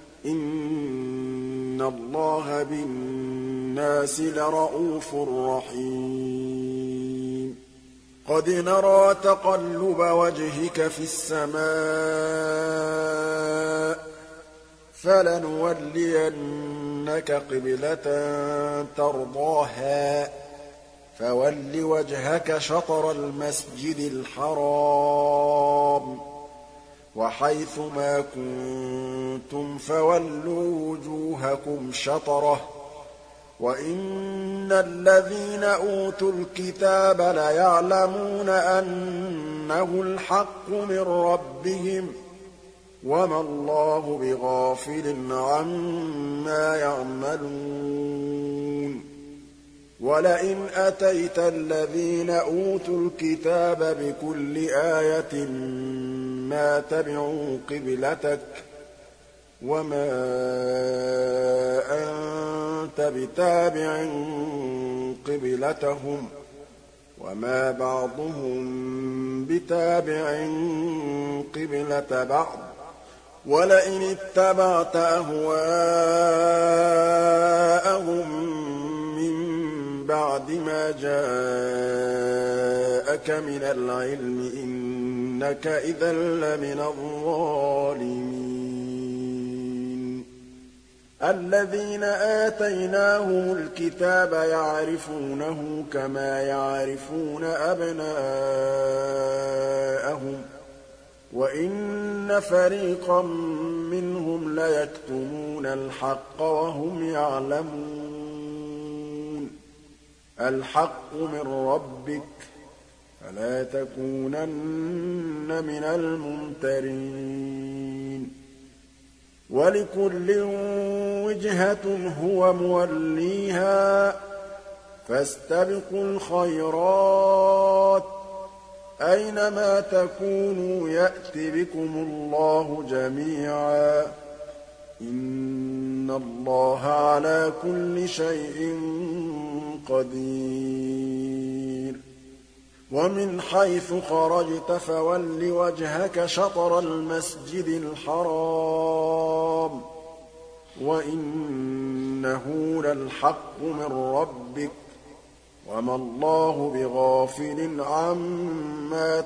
إن الله بالناس لرءوف رحيم قد نرى تقلب وجهك في السماء فلنولينك قبلة ترضاها فول وجهك شطر المسجد الحرام وحيث ما كنتم فولوا وجوهكم شطره وإن الذين أوتوا الكتاب ليعلمون أنه الحق من ربهم وما الله بغافل عما يعملون ولئن أتيت الذين أوتوا الكتاب بكل آية ما تبعوا قبلتك وما أنت بتابع قبلتهم وما بعضهم بتابع قبلة بعض ولئن اتبعت أهواءهم بعد ما جاءك من العلم إنك إذا لمن الظالمين الذين آتيناهم الكتاب يعرفونه كما يعرفون أبناءهم وإن فريقا منهم ليكتمون الحق وهم يعلمون الحق من ربك فلا تكونن من الممترين ولكل وجهة هو موليها فاستبقوا الخيرات أينما تكونوا يأت بكم الله جميعا إن الله على كل شيء قدير ومن حيث خرجت فول وجهك شطر المسجد الحرام وإنه للحق من ربك وما الله بغافل عما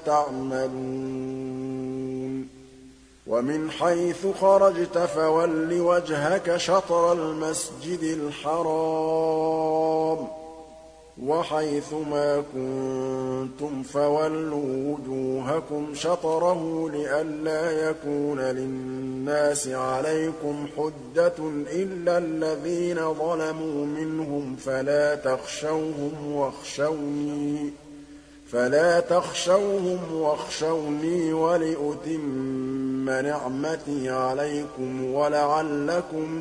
تعملون ومن حيث خرجت فول وجهك شطر المسجد الحرام وحيث ما كنتم فولوا وجوهكم شطره لئلا يكون للناس عليكم حجة إلا الذين ظلموا منهم فلا تخشوهم واخشوني فلا تخشوهم واخشوني ولأتم نعمتي عليكم ولعلكم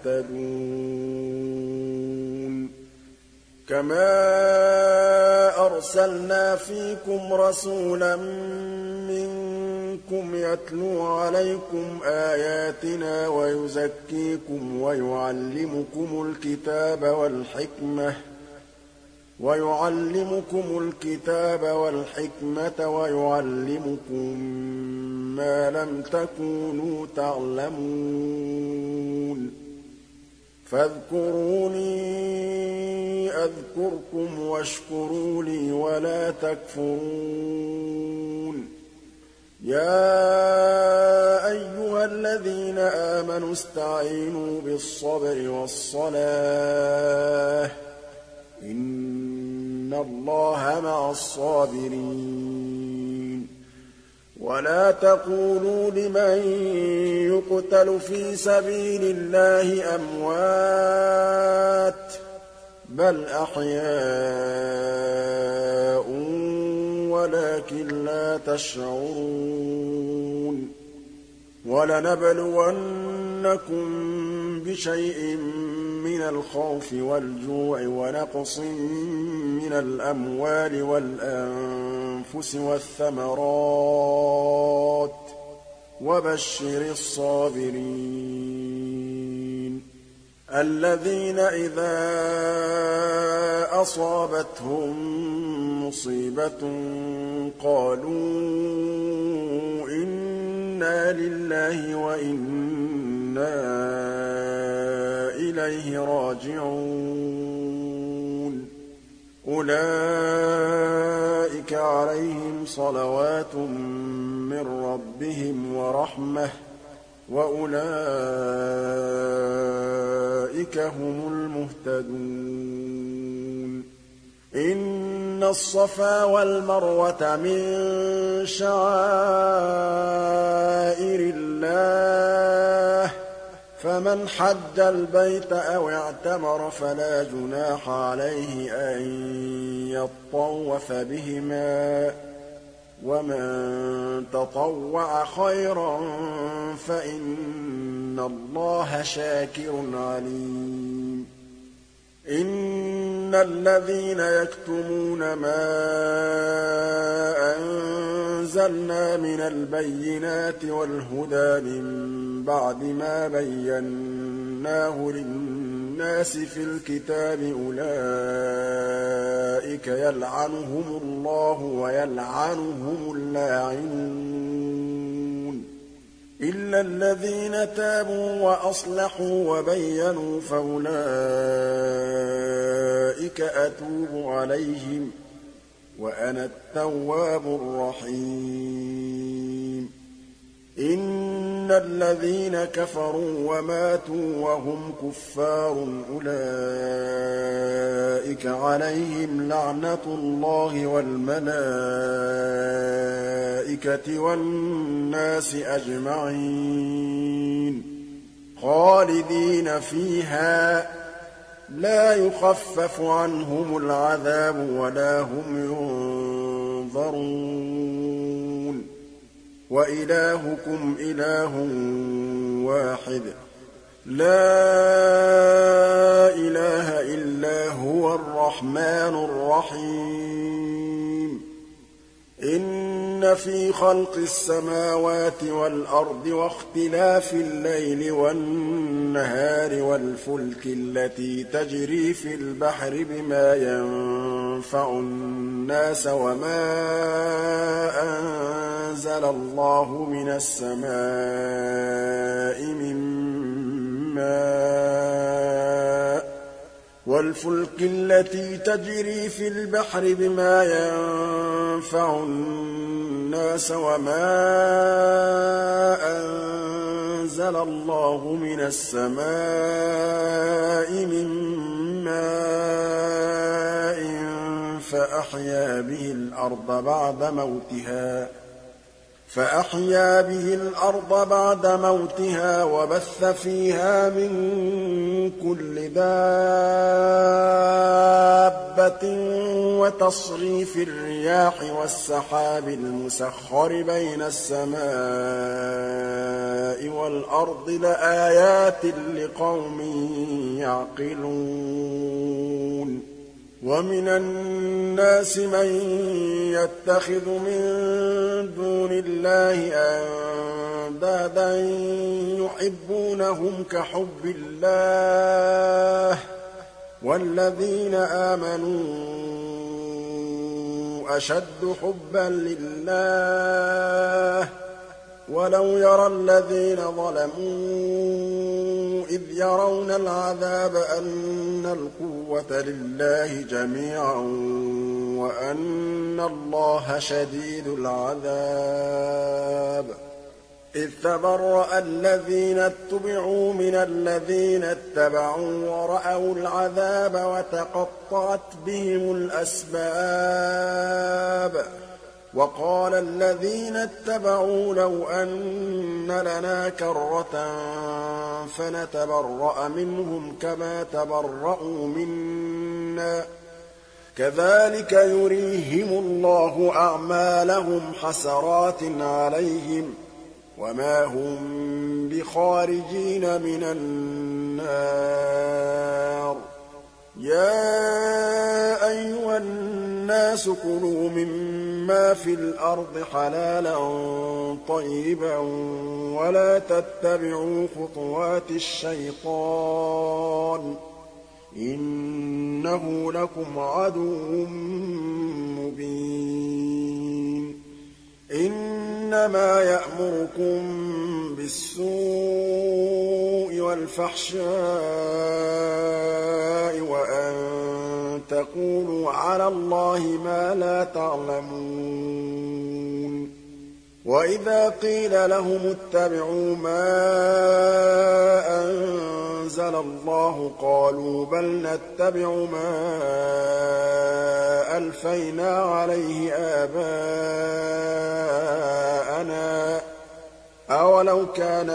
تهتدون كما أرسلنا فيكم رسولا منكم يتلو عليكم آياتنا ويزكيكم ويعلمكم الكتاب والحكمة ويعلمكم الكتاب والحكمة ويعلمكم ما لم تكونوا تعلمون فاذكروني أذكركم واشكروا لي ولا تكفرون يا أيها الذين آمنوا استعينوا بالصبر والصلاة إن الله مع الصابرين ولا تقولوا لمن يقتل في سبيل الله أموات بل أحياء ولكن ولكن لا تشعرون ولنبلونكم بشيء من الخوف والجوع ونقص من الأموال والأنفس والثمرات وبشر الصابرين الذين إذا أصابتهم مصيبة قالوا إنا لله وإنا إليه راجعون أولئك عليهم صلوات من ربهم ورحمة وأولئك هم المهتدون إن الصفا والمروة من شعائر الله فمن حج البيت أو اعتمر فلا جناح عليه أن يطوف بهما ومن تطوع خيرا فإن الله شاكر عليم إن الذين يكتمون ما أنزلنا من البينات والهدى من بعد ما بيناه للناس في الكتاب أولئك يلعنهم الله ويلعنهم اللاعنون إلا الذين تابوا وأصلحوا وبينوا فأولئك أتوب عليهم وأنا التواب الرحيم إن الذين كفروا وماتوا وهم كفار أولئك عليهم لعنة الله والملائكة والناس أجمعين خالدين فيها لا يخفف عنهم العذاب ولا هم ينظرون وإلهكم إله واحد لا إله إلا هو الرحمن الرحيم إن في خلق السماوات والأرض واختلاف الليل والنهار والفلك التي تجري في البحر بما ينفع الناس وما أنزل الله من السماء من ماء والفلك التي تجري في البحر بما ينفع الناس وما أنزل الله من السماء من ماء فأحيا به الأرض بعد موتها فأحيا به الأرض بعد موتها وبث فيها من كل دابة وتصريف الرياح والسحاب المسخر بين السماء والأرض لآيات لقوم يعقلون ومن الناس من يتخذ من دون الله أندادا يحبونهم كحب الله والذين آمنوا أشد حبا لله ولو يرى الذين ظلموا إذ يرون العذاب أن القوة لله جميعا وأن الله شديد العذاب إذ تبرأ الذين اتبعوا من الذين اتبعوا ورأوا العذاب وتقطعت بهم الأسباب وقال الذين اتبعوا لو أن لنا كرة فنتبرأ منهم كما تبرأوا منا كذلك يريهم الله أعمالهم حسرات عليهم وما هم بخارجين من النار يا أيها الناس كلوا مما في الأرض حلالا طيبا ولا تتبعوا خطوات الشيطان إنه لكم عدو مبين إنما يأمركم بالسوء والفحشاء وأن تقولوا على الله ما لا تعلمون وإذا قيل لهم اتبعوا ما أنزل الله قالوا بل نتبع ما ألفينا عليه آباءنا أولو كان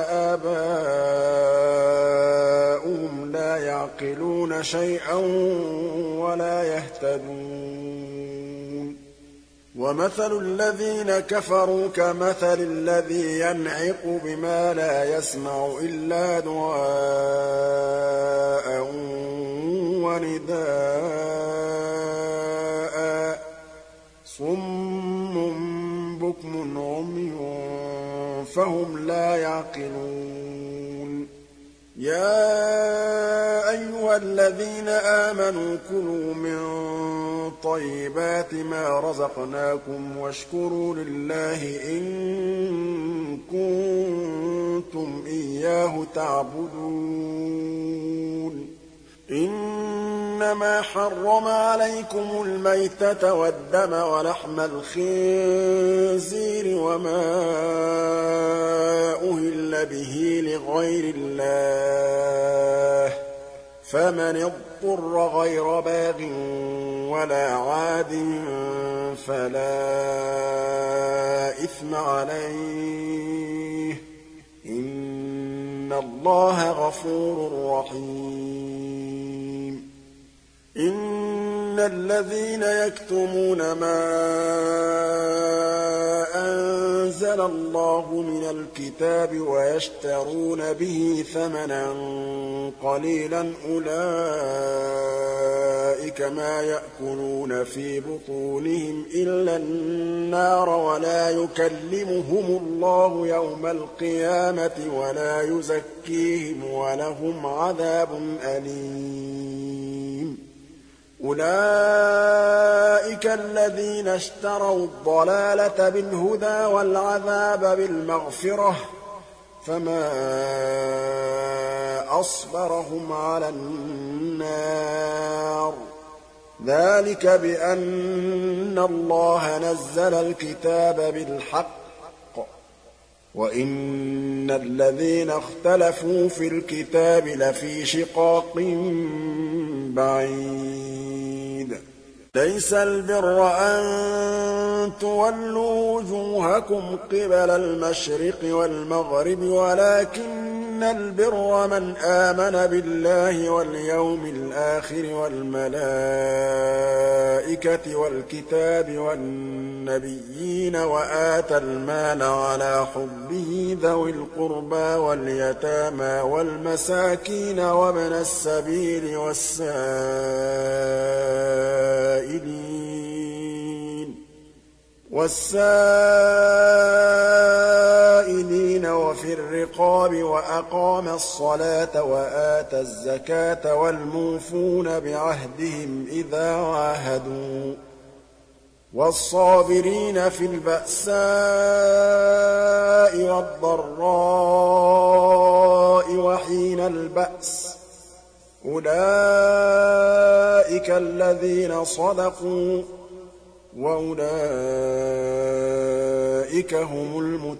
آباؤهم لا يعقلون شيئا ولا يهتدون ومثل الذين كفروا كمثل الذي ينعق بما لا يسمع إلا دعاء ونداء صم بكم عمي فهم لا يعقلون يا أيها الذين آمنوا كلوا من طيبات ما رزقناكم واشكروا لله إن كنتم إياه تعبدون إنما حرم عليكم الميتة والدم ولحم الخنزير وما أهل به لغير الله فمن اضطر غير باغ ولا عاد فلا إثم عليه إن الله غفور رحيم إن الذين يكتمون ما أنزل الله من الكتاب ويشترون به ثمنا قليلا أولئك ما يأكلون في بطونهم إلا النار ولا يكلمهم الله يوم القيامة ولا يزكيهم ولهم عذاب أليم أولئك الذين اشتروا الضلالة بالهدى والعذاب بالمغفرة فما أصبرهم على النار ذلك بأن الله نزل الكتاب بالحق وإن الذين اختلفوا في الكتاب لفي شقاق بعيد ليس البر أن تولوا وجوهكم قبل المشرق والمغرب ولكن البر من آمن بالله واليوم الآخر والملائكة والكتاب والنبيين وآتى المال على حبه ذوي القربى واليتامى والمساكين وابن السبيل والسائلين والسائلين وفي الرقاب وأقام الصلاة وآتى الزكاة والموفون بعهدهم إذا عاهدوا والصابرين في البأساء والضراء وحين البأس أولئك الذين صدقوا وأولئك هم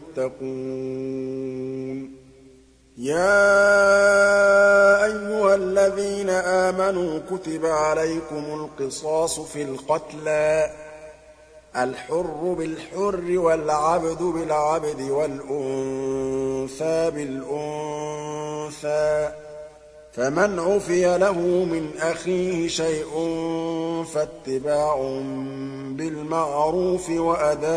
المتقون يا أيها الذين آمنوا كتب عليكم القصاص في القتلى الحر بالحر والعبد بالعبد والأنثى بالأنثى فمن عفي له من أخيه شيء فاتباع بالمعروف وأداء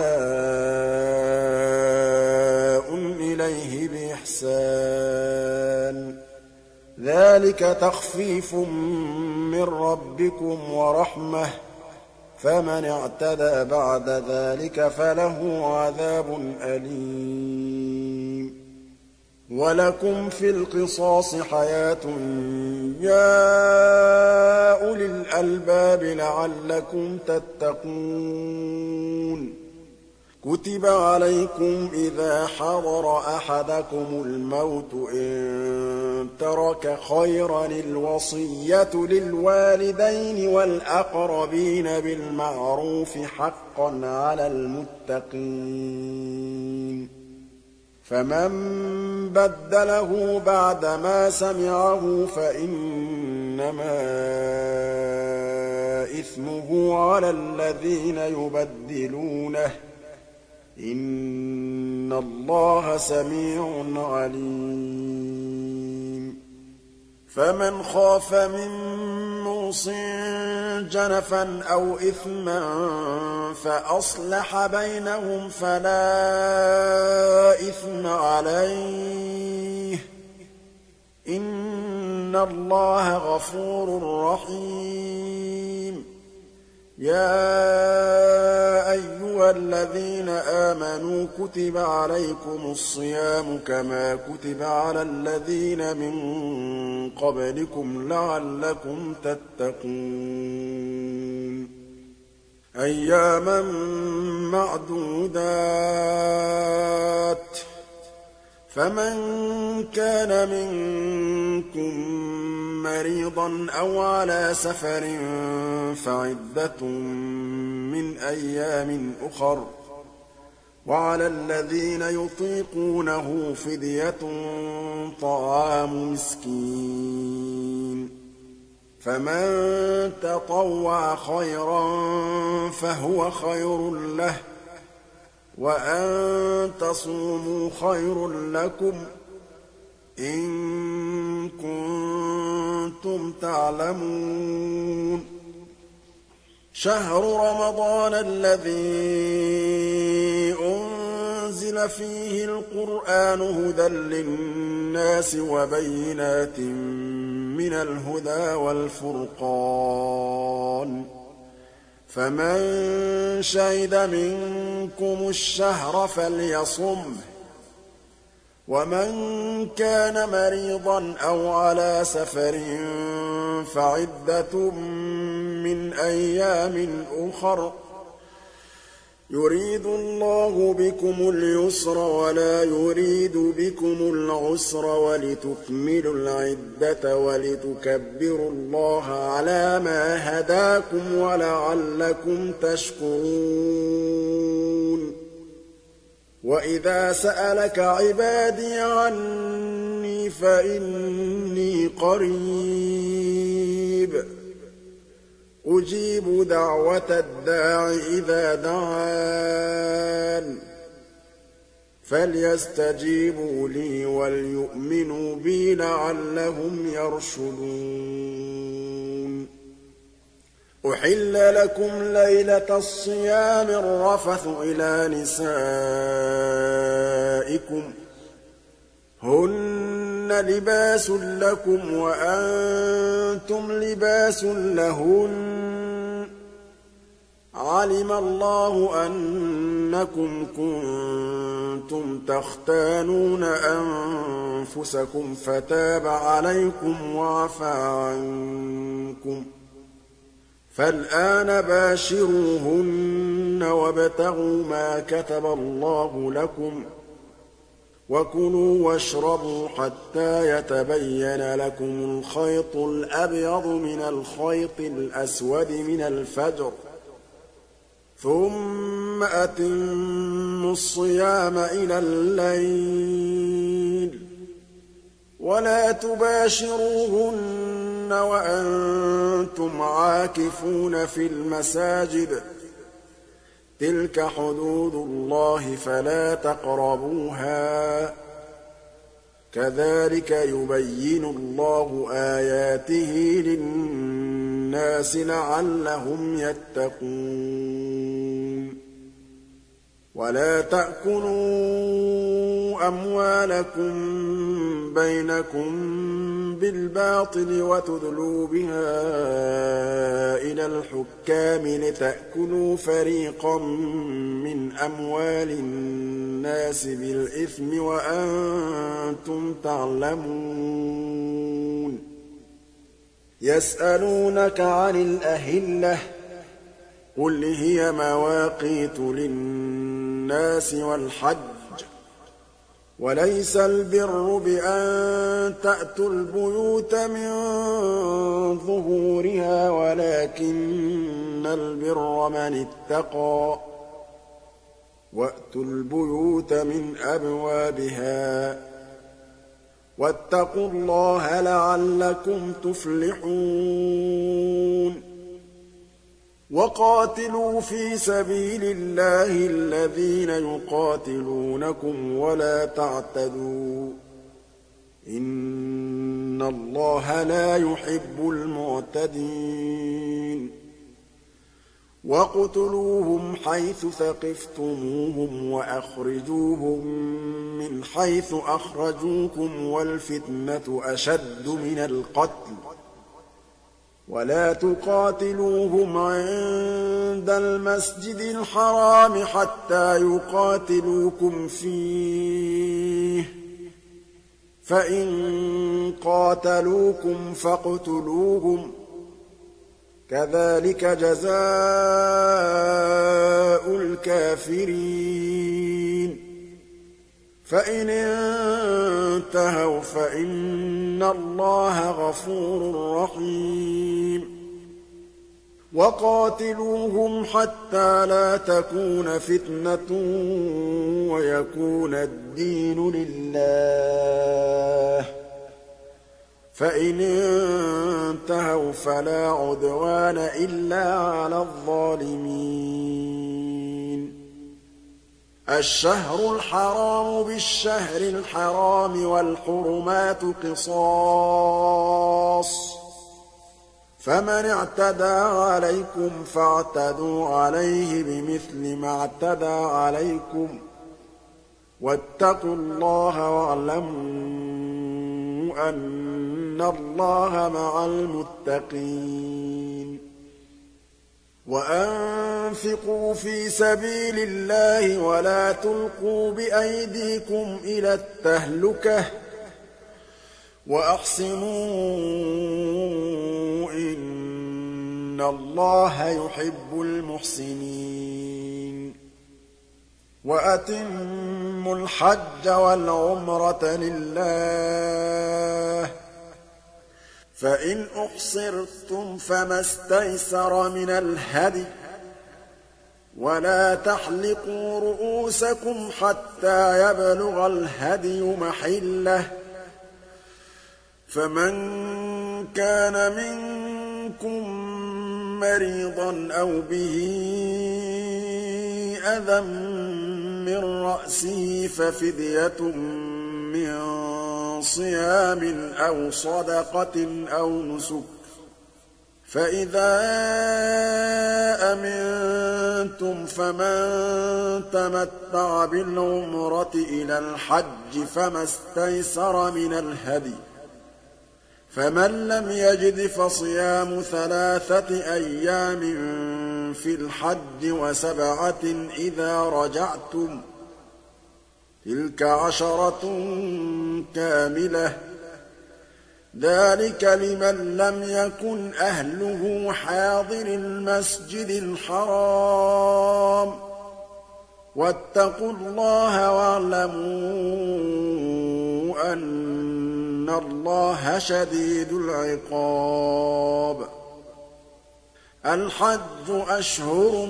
إليه بإحسان ذلك تخفيف من ربكم ورحمة فمن اعتدى بعد ذلك فله عذاب أليم ولكم في القصاص حياة يا أولي الألباب لعلكم تتقون كتب عليكم إذا حضر أحدكم الموت إن ترك خيرا الوصية للوالدين والأقربين بالمعروف حقا على المتقين فمن بدله بعدما سمعه فإنما إثمه على الذين يبدلونه إن الله سميع عليم فمن خاف من موصٍ جنفا أو إثما فأصلح بينهم فلا إثم عليه إن الله غفور رحيم يا أيها الذين آمنوا كتب عليكم الصيام كما كتب على الذين من قبلكم لعلكم تتقون أياما معدودات فمن كان منكم مريضا أو على سفر فعدة من أيام أخر وعلى الذين يطيقونه فدية طعام مسكين فمن تطوع خيرا فهو خير له وأن تصوموا خير لكم إن كنتم تعلمون شهر رمضان الذي أنزل فيه القرآن هدى للناس وبينات من الهدى والفرقان فمن شهد منكم الشهر فليصمه ومن كان مريضا أو على سفر فعدة من أيام أخر يريد الله بكم اليسر ولا يريد بكم العسر ولتكملوا العدة ولتكبروا الله على ما هداكم ولعلكم تشكرون وإذا سألك عبادي عني فإني قريب أجيب دعوة الداع إذا دعان فليستجيبوا لي وليؤمنوا بي لعلهم يرشدون أحل لكم ليلة الصيام الرفث إلى نسائكم هن لباس لكم وأنتم لباس لهن علم الله أنكم كنتم تختانون أنفسكم فتاب عليكم وعفى عنكم فالآن باشروهن وابتغوا ما كتب الله لكم وكلوا واشربوا حتى يتبين لكم الخيط الأبيض من الخيط الأسود من الفجر ثم أتموا الصيام إلى الليل ولا تباشروهن وأنتم عاكفون في المساجد تلك حدود الله فلا تقربوها كذلك يبين الله آياته للناس لعلهم يتقون ولا تأكلوا أموالكم بينكم بالباطل وتدلوا بها إلى الحكام لتأكلوا فريقا من أموال الناس بالإثم وأنتم تعلمون يسألونك عن الأهلة قل هي مواقيت للناس والحج وليس البر بأن تأتوا البيوت من ظهورها ولكن البر من اتقى وأتوا البيوت من أبوابها واتقوا الله لعلكم تفلحون وقاتلوا في سبيل الله الذين يقاتلونكم ولا تعتدوا إن الله لا يحب المعتدين واقتلوهم حيث ثقفتموهم وأخرجوهم من حيث أخرجوكم والفتنة أشد من القتل ولا تقاتلوهم عند المسجد الحرام حتى يقاتلوكم فيه فإن قاتلوكم فاقتلوهم كذلك جزاء الكافرين فإن انتهوا فإن الله غفور رحيم وقاتلوهم حتى لا تكون فتنة ويكون الدين لله فإن انتهوا فلا عدوان إلا على الظالمين الشهر الحرام بالشهر الحرام والحرمات قصاص فمن اعتدى عليكم فاعتدوا عليه بمثل ما اعتدى عليكم واتقوا الله واعلموا أن الله مع المتقين وأنفقوا في سبيل الله ولا تلقوا بأيديكم إلى التهلكة وأحسنوا إن الله يحب المحسنين وأتموا الحج والعمرة لله فإن أحصرتم فما استيسر من الهدي ولا تحلقوا رؤوسكم حتى يبلغ الهدي محله فمن كان منكم مريضا أو به أذى من رأسه ففدية من صيام أو صدقة أو نسك فإذا أمنتم فمن تمتع بالعمرة إلى الحج فما استيسر من الهدي فمن لم يجد فصيام ثلاثة أيام في الحج وسبعة إذا رجعتم تلك عشرة كاملة ذلك لمن لم يكن أهله حاضر المسجد الحرام واتقوا الله واعلموا أن الله شديد العقاب الحج أشهر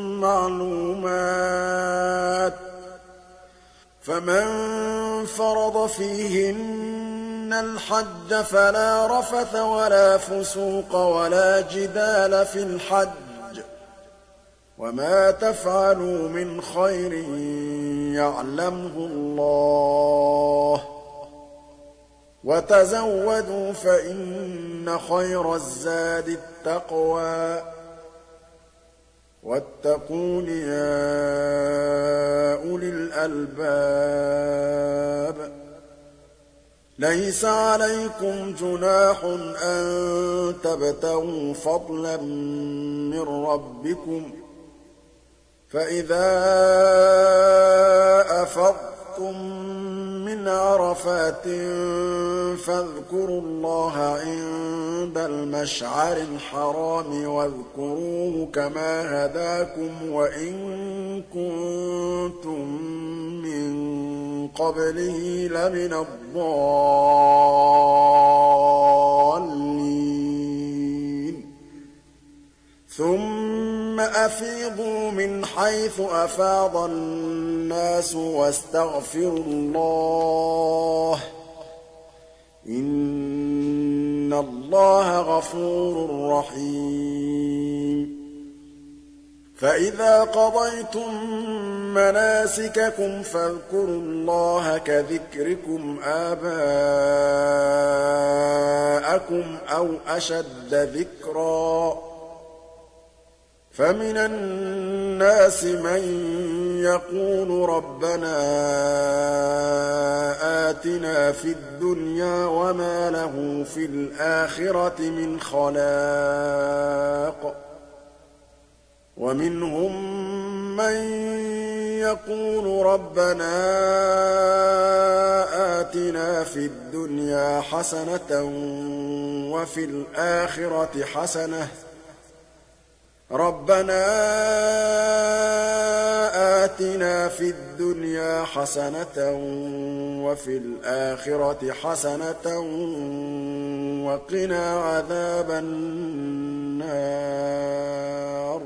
معلومات فمن فرض فيهن الحج فلا رفث ولا فسوق ولا جدال في الحج وما تفعلوا من خير يعلمه الله وتزودوا فإن خير الزاد التقوى واتقون يا أولي الألباب ليس عليكم جناح أن تبتغوا فضلا من ربكم فإذا أفضتم من عرفات فاذكروا الله عند المشعر الحرام واذكروه كما هداكم وإن كنتم من قبله لمن الضالين ثم أفيضوا من حيث أفاض الناس واستغفروا الله إن الله غفور رحيم فإذا قضيتم مناسككم فاذكروا الله كذكركم آباءكم أو أشد ذكرًا فمن الناس من يقول ربنا آتنا في الدنيا وما له في الآخرة من خلاق ومنهم من يقول ربنا آتنا في الدنيا حسنة وفي الآخرة حسنة ربنا آتنا في الدنيا حسنة وفي الآخرة حسنة وقنا عذاب النار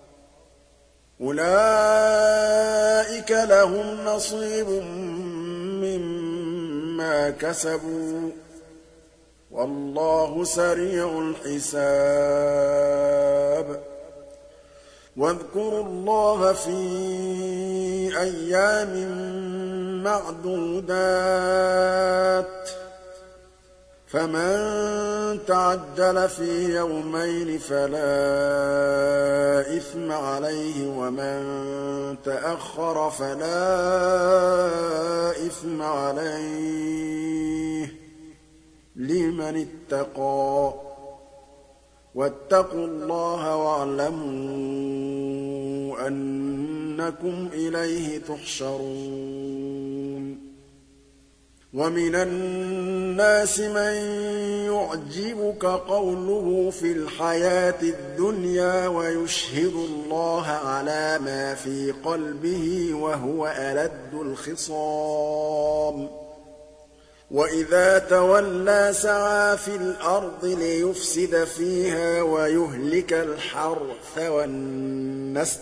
أولئك لهم نصيب مما كسبوا والله سريع الحساب واذكروا الله في أيام معدودات فمن تعجل في يومين فلا إثم عليه ومن تأخر فلا إثم عليه لمن اتقى واتقوا الله واعلموا أنكم إليه تحشرون ومن الناس من يعجبك قوله في الحياة الدنيا ويشهد الله على ما في قلبه وهو ألد الخصام وإذا تولى سعى في الأرض ليفسد فيها ويهلك الحرث والنسل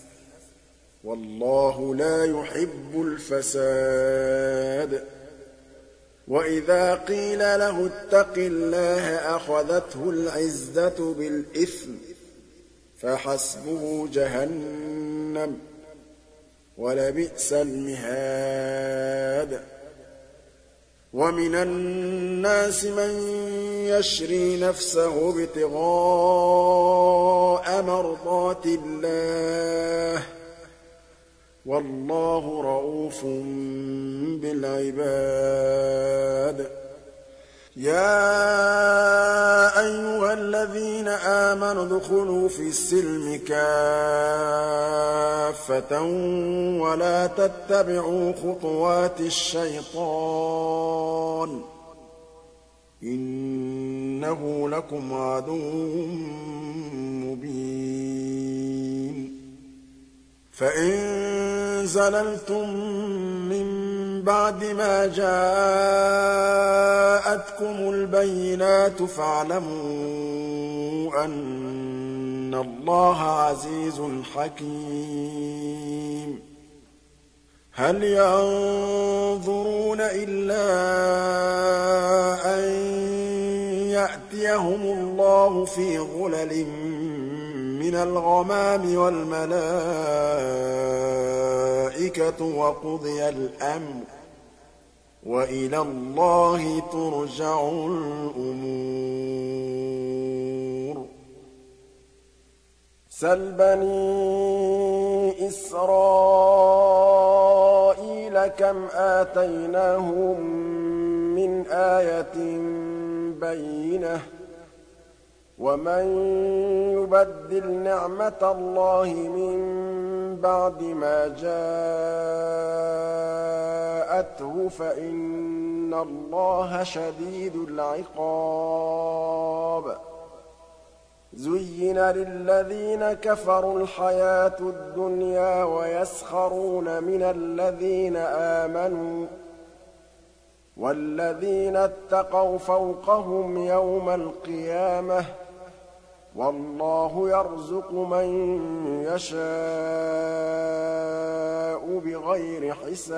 والله لا يحب الفساد وإذا قيل له اتق الله أخذته العزة بالإثم فحسبه جهنم ولبئس المهاد ومن الناس من يشري نفسه ابتغاء مرضات الله والله رءوف بالعباد يا أيها الذين آمنوا ادخلوا في السلم كافة ولا تتبعوا خطوات الشيطان إنه لكم عدو مبين فإن زللتم من بعد ما جاءتكم البينات فاعلموا أن الله عزيز حكيم هل ينظرون إلا أن يأتيهم الله في غلل من الغمام والملائكة وقضي الأمر وإلى الله ترجع الأمور سل بني إسرائيل كم آتيناهم من آية بينة ومن يبدل نعمة الله من بعد ما جاءته فإن الله شديد العقاب زين للذين كفروا الحياة الدنيا ويسخرون من الذين آمنوا والذين اتقوا فوقهم يوم القيامة والله يرزق من يشاء بغير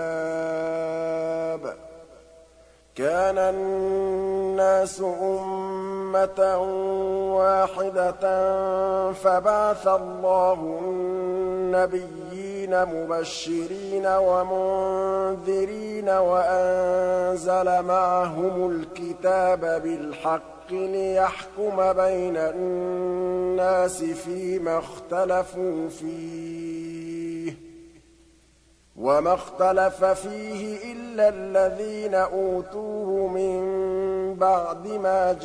حساب كان الناس أمة واحدة فبعث الله النبيين مبشرين ومنذرين وأنزل معهم الكتاب بالحق ليحكم بين الناس فيما اختلفوا فيه وما اختلف فيه إلا الذين أوتوه من بعد ما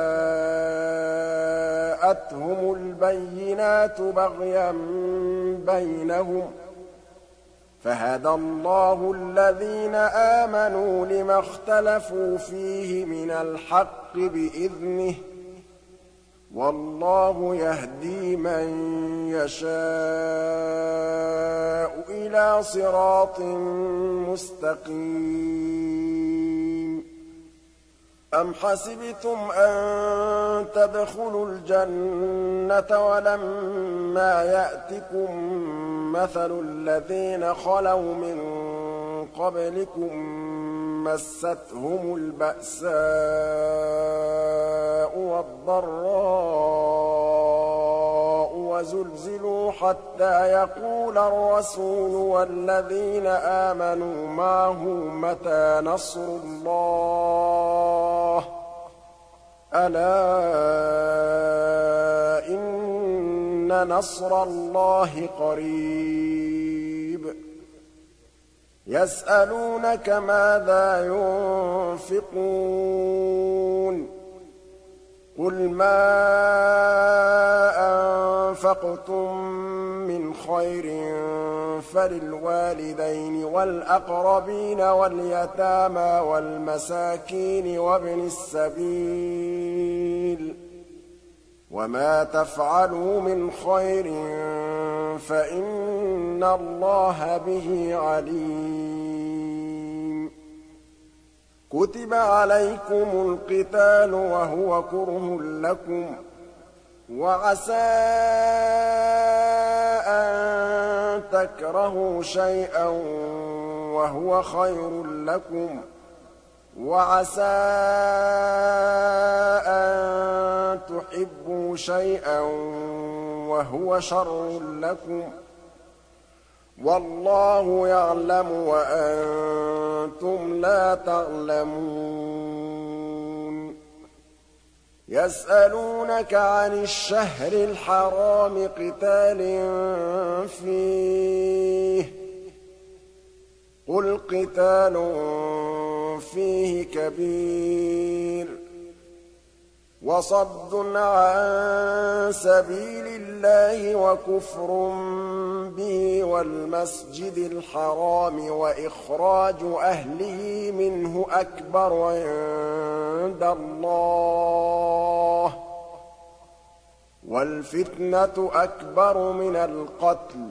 جاءتهم البينات بغيا بينهم فهدى الله الذين آمنوا لما اختلفوا فيه من الحق بإذنه والله يهدي من يشاء إلى صراط مستقيم أم حسبتم أن تدخلوا الجنة ولما يأتكم مثل الذين خلوا من قبلكم مستهم البأساء والضراء وزلزلوا حتى يقول الرسول والذين آمنوا معه متى نصر الله ألا إن نصر الله قريب يسألونك ماذا ينفقون قل ما أنفقتم من خير فللوالدين والأقربين واليتامى والمساكين وابن السبيل وما تفعلوا من خير فإن الله به عليم كتب عليكم القتال وهو كره لكم وعسى أن تكرهوا شيئا وهو خير لكم وعسى أن تحبوا شيئا وهو شر لكم والله يعلم وأنتم لا تعلمون يسألونك عن الشهر الحرام قتال فيه قل قتال فيه كبير وصد عن سبيل الله وكفر به والمسجد الحرام وإخراج أهله منه أكبر عند الله والفتنة أكبر من القتل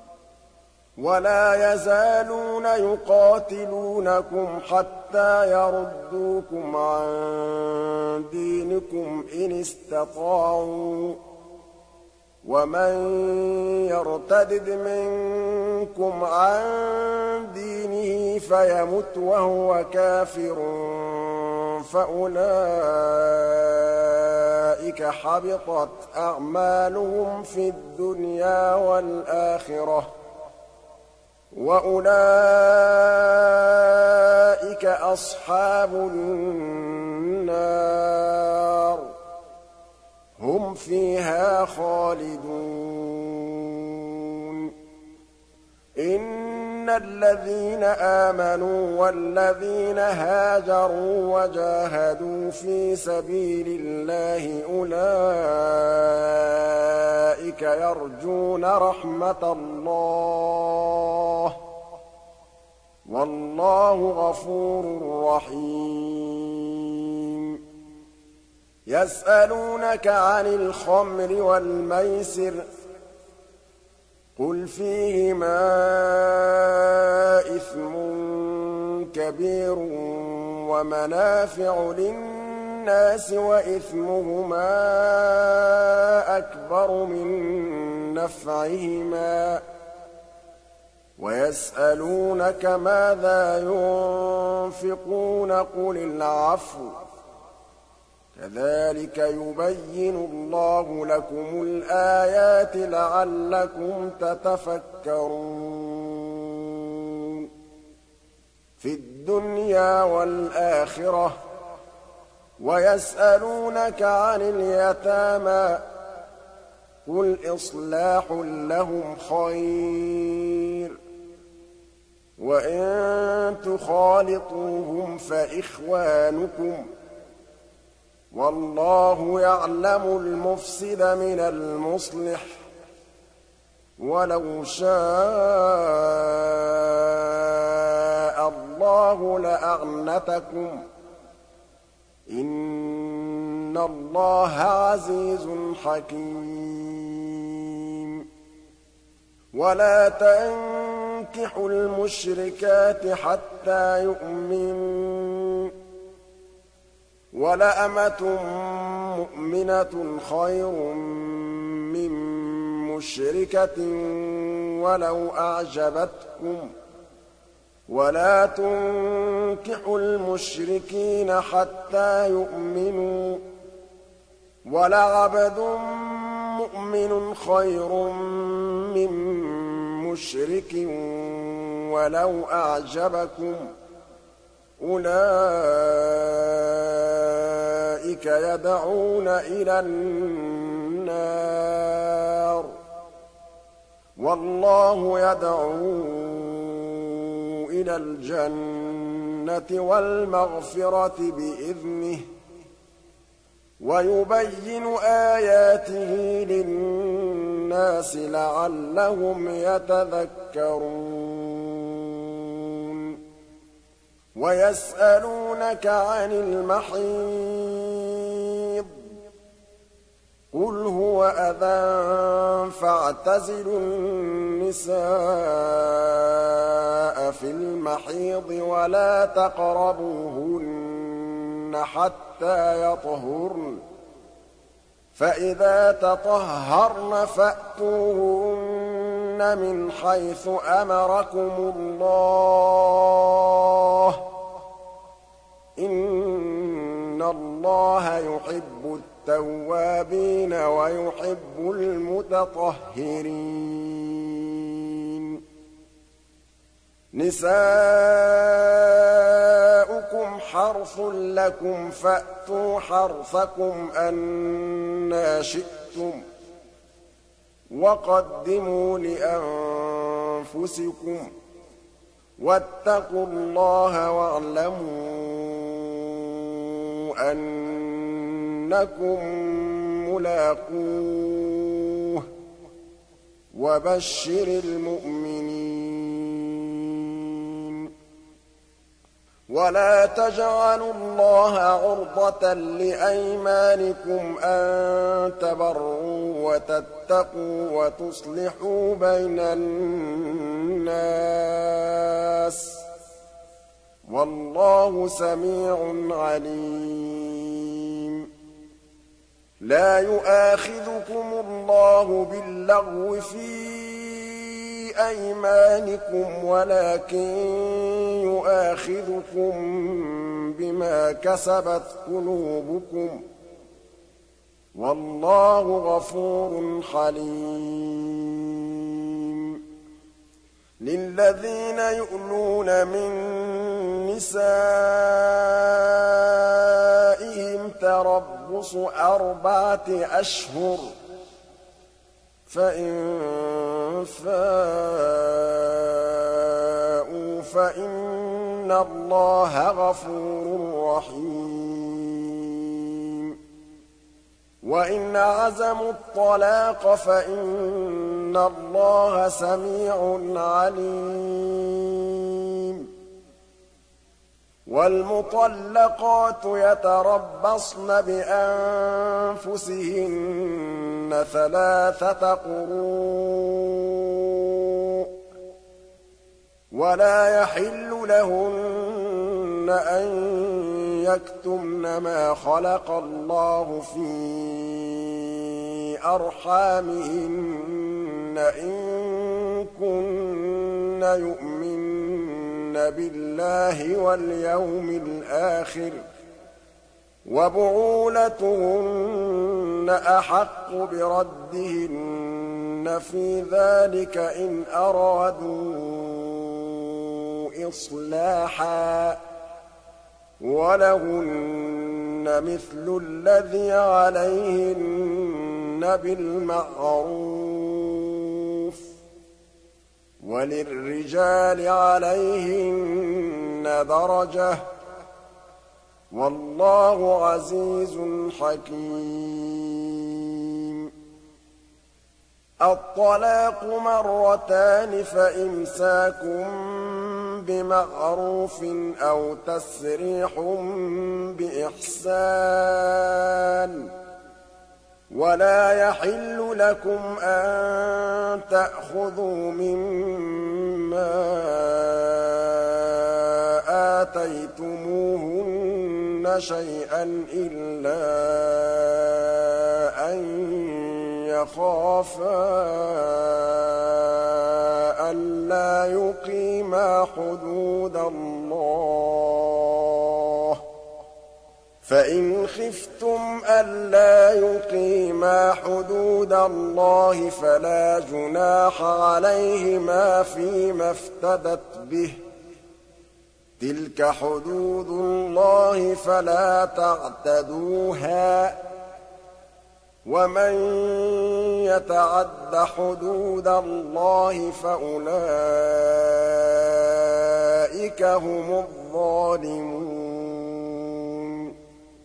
ولا يزالون يقاتلونكم حتى يردوكم عن دينكم إن استطاعوا ومن يرتدد منكم عن دينه فيمت وهو كافر فأولئك حبطت أعمالهم في الدنيا والآخرة وأولئك أصحاب النار هم فيها خالدون إن الذين آمنوا والذين هاجروا وجاهدوا في سبيل الله أولئك يرجون رحمة الله والله غفور رحيم يسألونك عن الخمر والميسر قل فيهما إثم كبير ومنافع للناس وإثمهما أكبر من نفعهما ويسألونك ماذا ينفقون قل العفو كذلك يبين الله لكم الآيات لعلكم تتفكرون في الدنيا والآخرة ويسألونك عن اليتامى قل إصلاح لهم خير وإن تخالطوهم فإخوانكم والله يعلم المفسد من المصلح ولو شاء الله لأعنتكم إن الله عزيز حكيم ولا تنكحوا المشركات حتى يؤمنوا ولأمة مؤمنة خير من مشركة ولو أعجبتكم ولا تنكحوا المشركين حتى يؤمنوا ولعبد مؤمن خير من مشرك ولو أعجبكم أولئك يدعون إلى النار والله يدعو إلى الجنة والمغفرة بإذنه ويبين آياته للناس لعلهم يتذكرون ويسألونك عن المحيض قل هو أذى فاعتزلوا النساء في المحيض ولا تقربوهن حتى يطهرن فإذا تطهرن فأتوهن من حيث أمركم الله إن الله يحب التوابين ويحب المتطهرين نساؤكم حرث لكم فأتوا حرثكم أنى شئتم وقدموا لأنفسكم واتقوا الله واعلموا أنكم ملاقوه وبشر المؤمنين ولا تجعلوا الله عرضة لأيمانكم أن تبروا وتتقوا وتصلحوا بين الناس والله سميع عليم لا يؤاخذكم الله باللغو في أيمانكم ولكن يؤاخذكم بما كسبت قلوبكم والله غفور حليم للذين يؤلون من نسائهم تربص أربعة أشهر فإن فاءوا فإن الله غفور رحيم وإن عزموا الطلاق فإن الله سميع عليم والمطلقات يتربصن بأنفسهن ثلاثة قروء ولا يحل لهن أن يكتمن ما خلق الله في أرحامهن إن كن يؤمن بالله واليوم الآخر وبعولتهن أحق بردهن في ذلك إن أرادوا إصلاحا ولهن مثل الذي عليهن بالمعروف وللرجال عليهن درجة والله عزيز حكيم الطلاق مرتان فإمساك بمعروف أو تسريح بإحسان ولا يحل لكم أن تأخذوا مما آتيتموهن شيئا إلا أن يخافا ألا يقيما حدود الله فإن خفتم ألا يقيما حدود الله فلا جناح عليهما فيما افتدت به تلك حدود الله فلا تعتدوها ومن يتعد حدود الله فأولئك هم الظالمون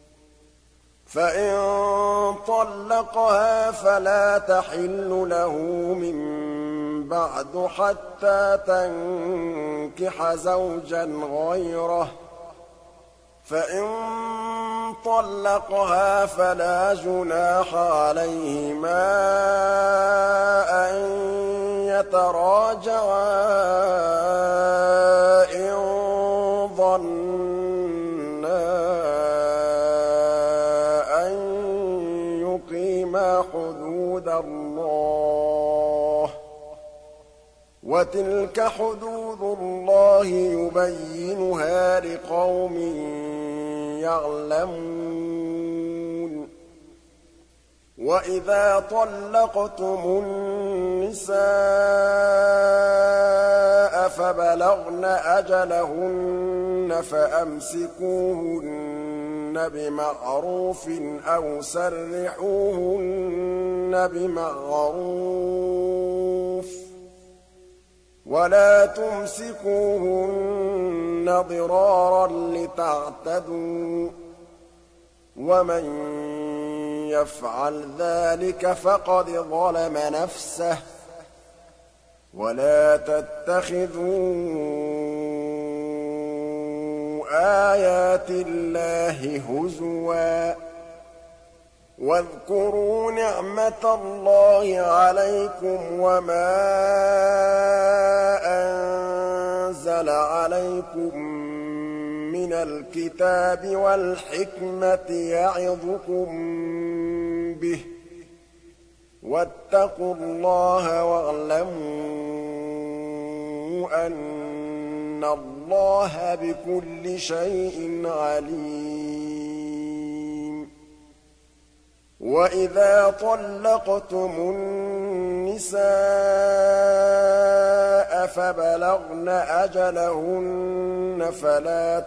فإن طلقها فلا تحل له من بعد حتى تنكح زوجا غيره فإن طلقها فلا جناح عليهما أن يتراجعا إن ظنا أن يقيما حدود الله وتلك حدود الله يبينها لقوم يعلمون وإذا طلقتم النساء فبلغن أجلهن فأمسكوهن بمعروف أو سرحوهن بمعروف ولا تمسكوهن ضرارا لتعتدوا ومن يفعل ذلك فقد ظلم نفسه ولا تتخذوا آيات الله هزوا واذكروا نعمة الله عليكم وما أنزل عليكم من الكتاب والحكمة يعظكم به واتقوا الله واعلموا أن الله بكل شيء عليم وإذا طلقتم النساء فبلغن أجلهن فلا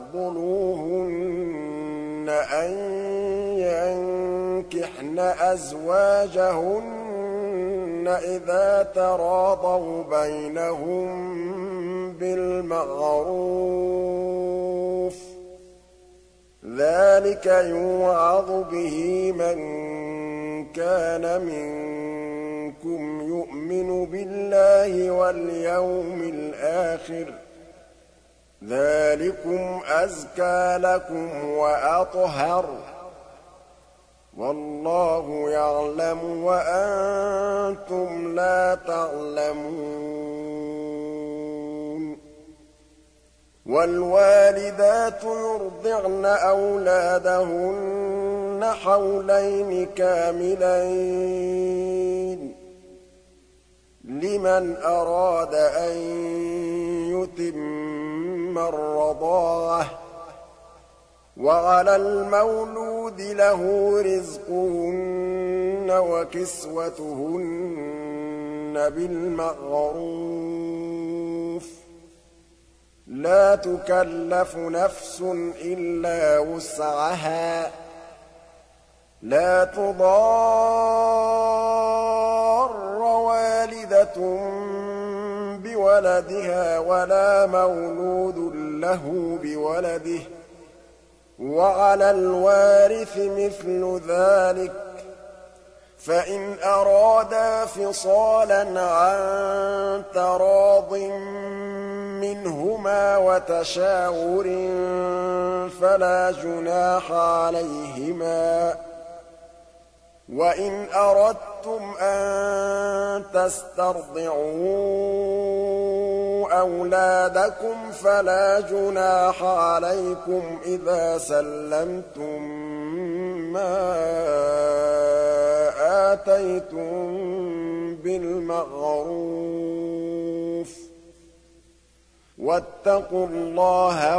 تعضلوهن أن ينكحن أزواجهن إذا تراضوا بينهم بالمعروف ذلك يوعظ به من كان منكم يؤمن بالله واليوم الآخر ذلكم أزكى لكم وأطهر والله يعلم وأنتم لا تعلمون والوالدات يرضعن أولادهن حولين كاملين لمن أراد أن يتم الرضاعة وعلى المولود له رزقهن وكسوتهن بالمعروف لا تكلف نفس إلا وسعها لا تضار والدة بولدها ولا مولود له بولده وعلى الوارث مثل ذلك فإن أرادا فصالا عن تراض منهما وتشاور فلا جناح عليهما وإن أردتم أن تسترضعوا أولادكم فلا جناح عليكم إذا سلمتم ما آتيتم بالمعروف واتقوا الله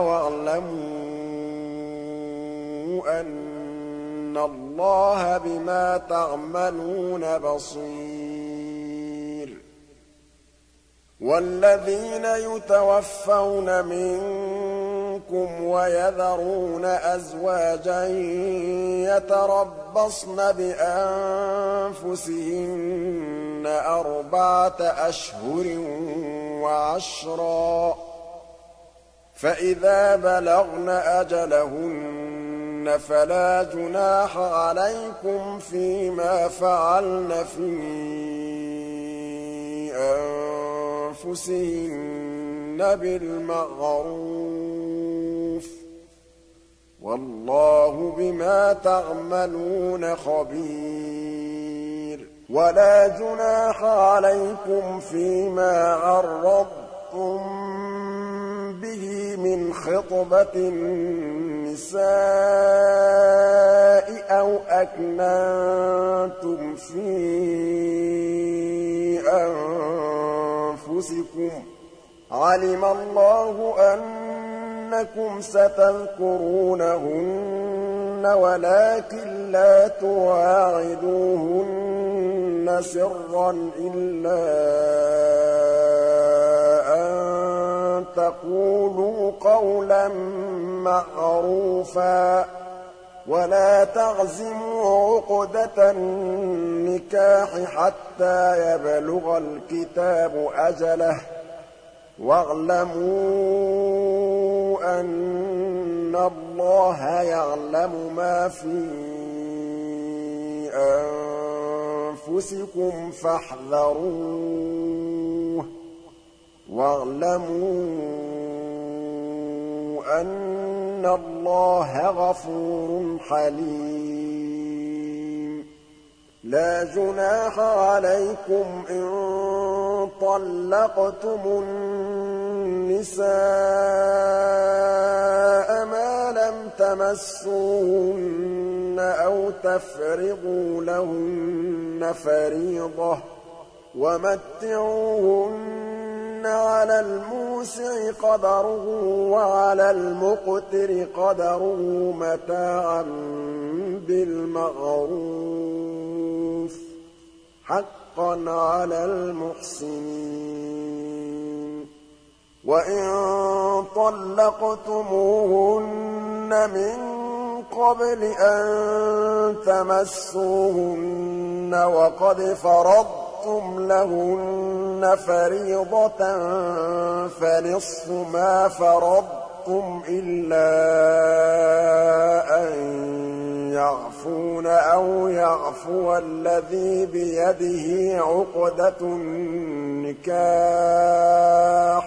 واعلموا أن الله بما تعملون بصير والذين يتوفون منكم ويذرون أزواجا يتربصن بأنفسهن أربعة أشهر وعشرا فإذا بلغن أجلهن فلا جناح عليكم فيما فعلن في أنفسهن بالمعروف والله بما تعملون خبير ولا جناح عليكم فيما عرضتم به من خطبة النساء أو أكننتم في أنفسكم علم الله أنكم ستذكرونهن ولكن لا تواعدوهن سرا إلا أن تقولوا قولا معروفا ولا تعزموا عقدة النكاح حتى يبلغ الكتاب أجله واعلموا أن الله يعلم ما في أنفسكم فاحذروه واعلموا أن الله غفور حليم لا جناح عليكم إن طلقتم النساء ما لم تمسوهن أو تفرضوا لهن فريضة ومتعوهن على الموسع قدره وعلى المقتر قدره متاعا بالمعروف حقا على المحسنين وَإِن طَلَّقْتُمُوهُنَّ مِن قَبْلِ أَن تَمَسُّوهُنَّ وَقَدْ فَرَضْتُمْ لَهُنَّ فَرِيضَةً فَنِصْفُ مَا فَرَضْتُمْ إِلَّا أَن يَعْفُونَ أَوْ يَعْفُوَ الَّذِي بِيَدِهِ عُقْدَةُ النِّكَاحِ ۚ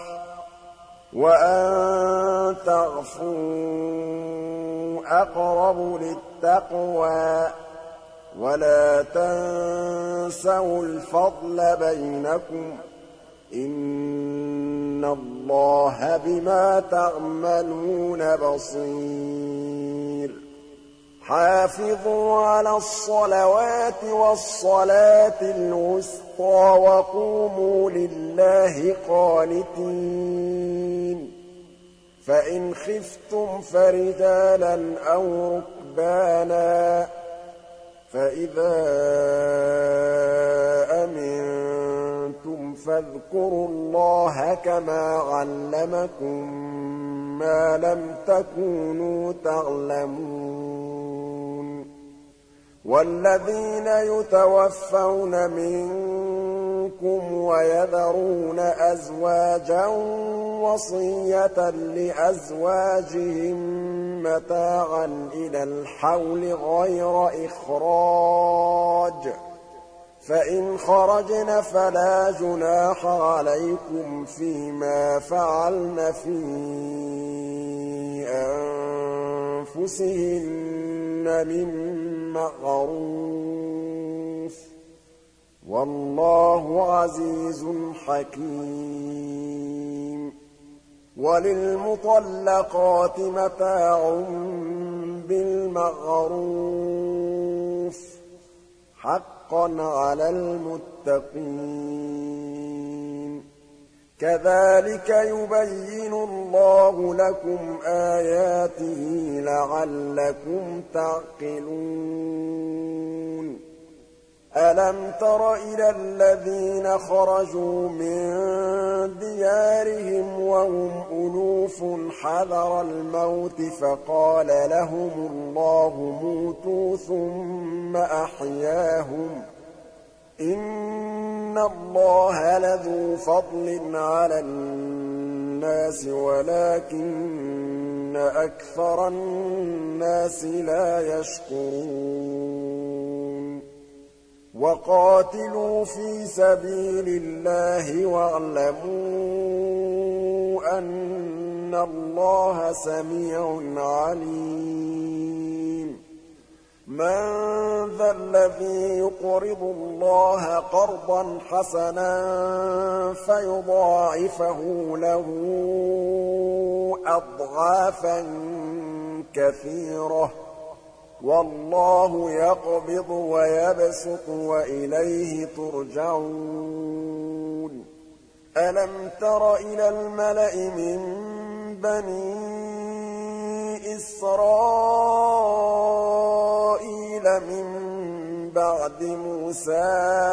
وَأَن تَعْفُوا أَقْرَبُ لِلتَّقْوَىٰ ۚ وَلَا تَنسَوُا الْفَضْلَ بَيْنَكُمْ ۚ إِنَّ اللَّهَ بِمَا تَعْمَلُونَ بَصِيرٌ حافظوا على الصلوات والصلاة الوسطى وقوموا لله قانتين فإن خفتم فرجالا أو ركبانا فإذا أمنتم فاذكروا الله كما علمكم ما لم تكونوا تعلمون والذين يتوفون منكم ويذرون أزواجا وصية لأزواجهم متاعا إلى الحول غير إخراج فإن خرجن فلا جناح عليكم فيما فعلن في أنفسهن من معروف والله عزيز حكيم وللمطلقات متاع بالمعروف حقا على المتقين كذلك يبين الله لكم آياته لعلكم تعقلون ألم تر إلى الذين خرجوا من ديارهم وهم ألوف حذر الموت فقال لهم الله موتوا ثم أحياهم إن الله لذو فضل على الناس ولكن أكثر الناس لا يشكرون وقاتلوا في سبيل الله واعلموا أن الله سميع عليم من ذا الذي يقرض الله قرضا حسنا فيضاعفه له أضعافا كثيرة والله يقبض ويبسط وإليه ترجعون ألم تر إلى الملأ من بني إسرائيل من بعد موسى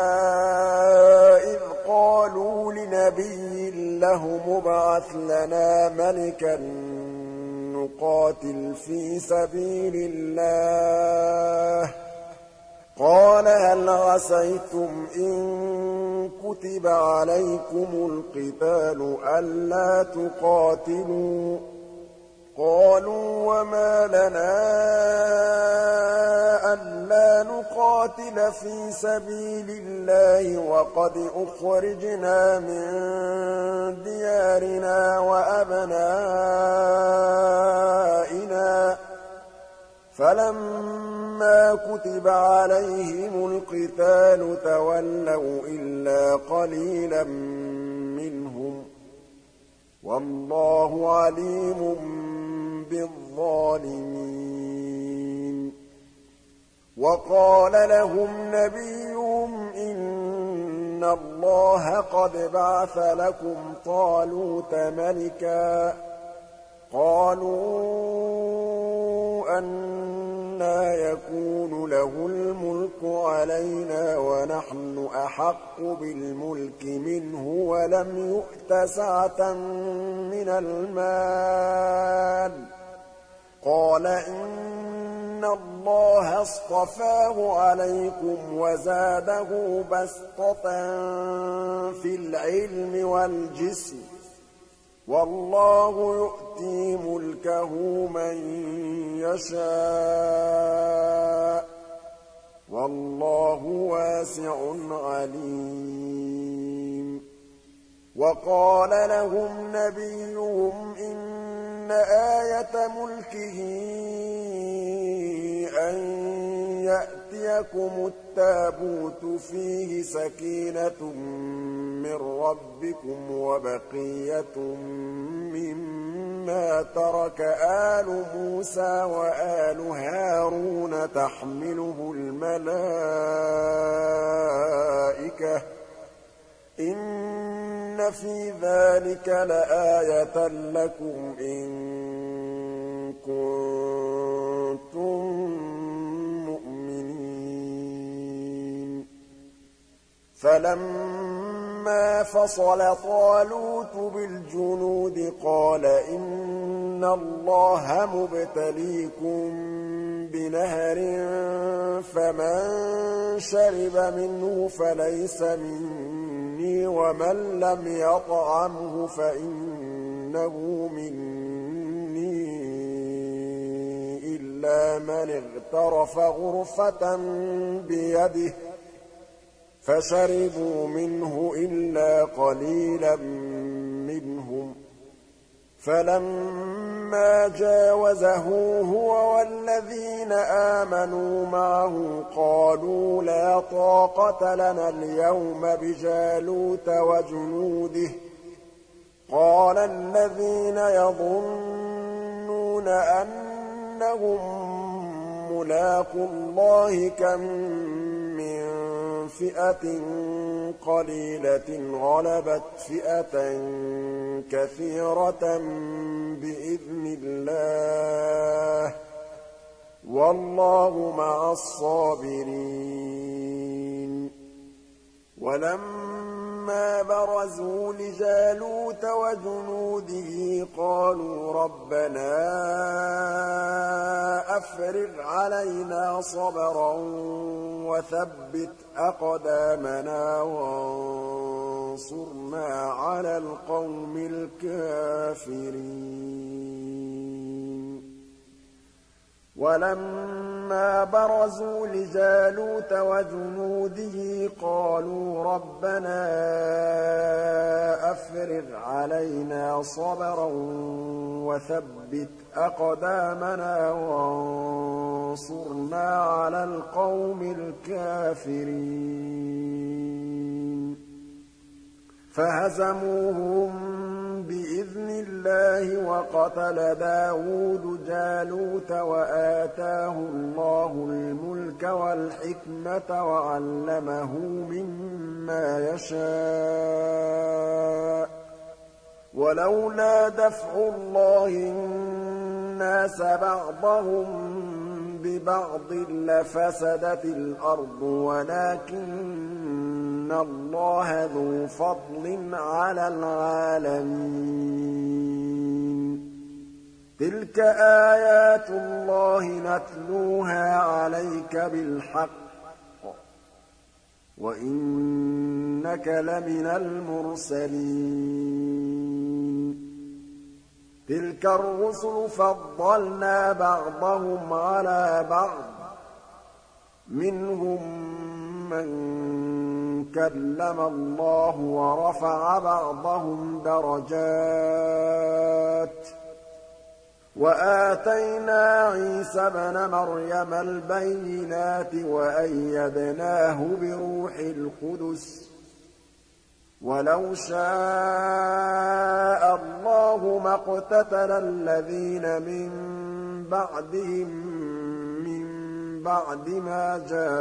إذ قالوا لنبي له ابعث لنا ملكا نقاتل في سبيل الله قال هل عسيتم إن كتب عليكم القتال ألا تقاتلوا قالوا وما لنا ألا نقاتل في سبيل الله وقد أخرجنا من ديارنا وأبنائنا فلما كتب عليهم القتال تولوا إلا قليلا منهم والله عليم بالظالمين وقال لهم نبيهم إن الله قد بعث لكم طالوت ملكا قالوا أن أَنَّىٰ يَكُونُ لَهُ الْمُلْكُ عَلَيْنَا وَنَحْنُ أَحَقُّ بِالْمُلْكِ مِنْهُ وَلَمْ يُؤْتَ سَعَةً مِّنَ الْمَالِ ۚ قَالَ إِنَّ اللَّهَ اصْطَفَاهُ عَلَيْكُمْ وَزَادَهُ بَسْطَةً فِي الْعِلْمِ وَالْجِسْمِ ۖ وَاللَّهُ يُؤْتِي مُلْكَهُ مَن يَشَاءُ ۚ وَاللَّهُ وَاسِعٌ عَلِيمٌ وَقَالَ لَهُمْ نَبِيُّهُمْ إِنَّ آيَةَ مُلْكِهِ أَن يَأْتِيَكُمُ التَّابُوتُ فِيهِ سَكِينَةٌ مِّن رَّبِّكُمْ وَبَقِيَّةٌ مِّمَّا تَرَكَ آلُ مُوسَىٰ وَآلُ هَارُونَ تَحْمِلُهُ الْمَلَائِكَةُ ۚ إِنَّ فِي ذَٰلِكَ لَآيَةً لَّكُمْ إِن كُنتُم مُّؤْمِنِينَ فَلَمَّا فَصَلَ طَالُوتُ بِالْجُنُودِ قَالَ إِنَّ اللَّهَ مُبْتَلِيكُم بِنَهَرٍ فَمَن شَرِبَ مِنْهُ فَلَيْسَ مِنِّي وَمَن لَّمْ يَطْعَمْهُ فَإِنَّهُ مِنِّي إِلَّا مَنِ اغْتَرَفَ غُرْفَةً بِيَدِهِ ۚ فَشَرِبُوا مِنْهُ إِلَّا قَلِيلًا مِّنْهُمْ ۚ فَلَمَّا جَاوَزَهُ هُوَ وَالَّذِينَ آمَنُوا مَعَهُ قَالُوا لَا طَاقَةَ لَنَا الْيَوْمَ بِجَالُوتَ وَجُنُودِهِ ۚ قَالَ الَّذِينَ يَظُنُّونَ أَنَّهُم مُّلَاقُو اللَّهِ كَم مِّن فِئَةٍ قَلِيلَةٍ غَلَبَتْ فِئَةً كَثِيرَةً بِإِذْنِ اللَّهِ ۗ وَاللَّهُ مَعَ الصَّابِرِينَ وَلَمَّا بَرَزُوا لِجَالُوتَ وَجُنُودِهِ قَالُوا رَبَّنَا أَفْرِغْ عَلَيْنَا صَبْرًا وَثَبِّتْ أَقْدَامَنَا وَانصُرْنَا عَلَى الْقَوْمِ الْكَافِرِينَ وَلَمَّا بَرَزُوا لِجَالُوتَ وَجُنُودِهِ قَالُوا رَبَّنَا أَفْرِغْ عَلَيْنَا صَبْرًا وَثَبِّتْ أَقْدَامَنَا وَانصُرْنَا عَلَى الْقَوْمِ الْكَافِرِينَ فَهَزَمُوهُم بِإِذْنِ اللَّهِ وَقَتَلَ دَاوُودُ جَالُوتَ وَآتَاهُ اللَّهُ الْمُلْكَ وَالْحِكْمَةَ وَعَلَّمَهُ مِمَّا يَشَاءُ ۗ وَلَوْلَا دَفْعُ اللَّهِ النَّاسَ بَعْضَهُم بِبَعْضٍ لَّفَسَدَتِ الْأَرْضُ وَلَٰكِنَّ اللَّهَ ذُو فَضْلٍ عَلَى الْعَالَمِينَ تِلْكَ آيَاتُ اللَّهِ نَتْلُوهَا عَلَيْكَ بِالْحَقِّ ۚ وَإِنَّكَ لَمِنَ الْمُرْسَلِينَ تِلْكَ الرُّسُلُ فَضَّلْنَا بَعْضَهُمْ عَلَىٰ بَعْضٍ ۖ مِّنْهُم مَّن كَلَّمَ اللَّهُ وَرَفَعَ بَعْضَهُمْ دَرَجَاتٍ ۚ وَآتَيْنَا عِيسَى ابْنَ مَرْيَمَ الْبَيِّنَاتِ وَأَيَّدْنَاهُ بِرُوحِ الْقُدُسِ ۗ وَلَوْ شَاءَ اللَّهُ مَا اقْتَتَلَ الَّذِينَ مِن بَعْدِهِم مِّن بَعْدِ مَا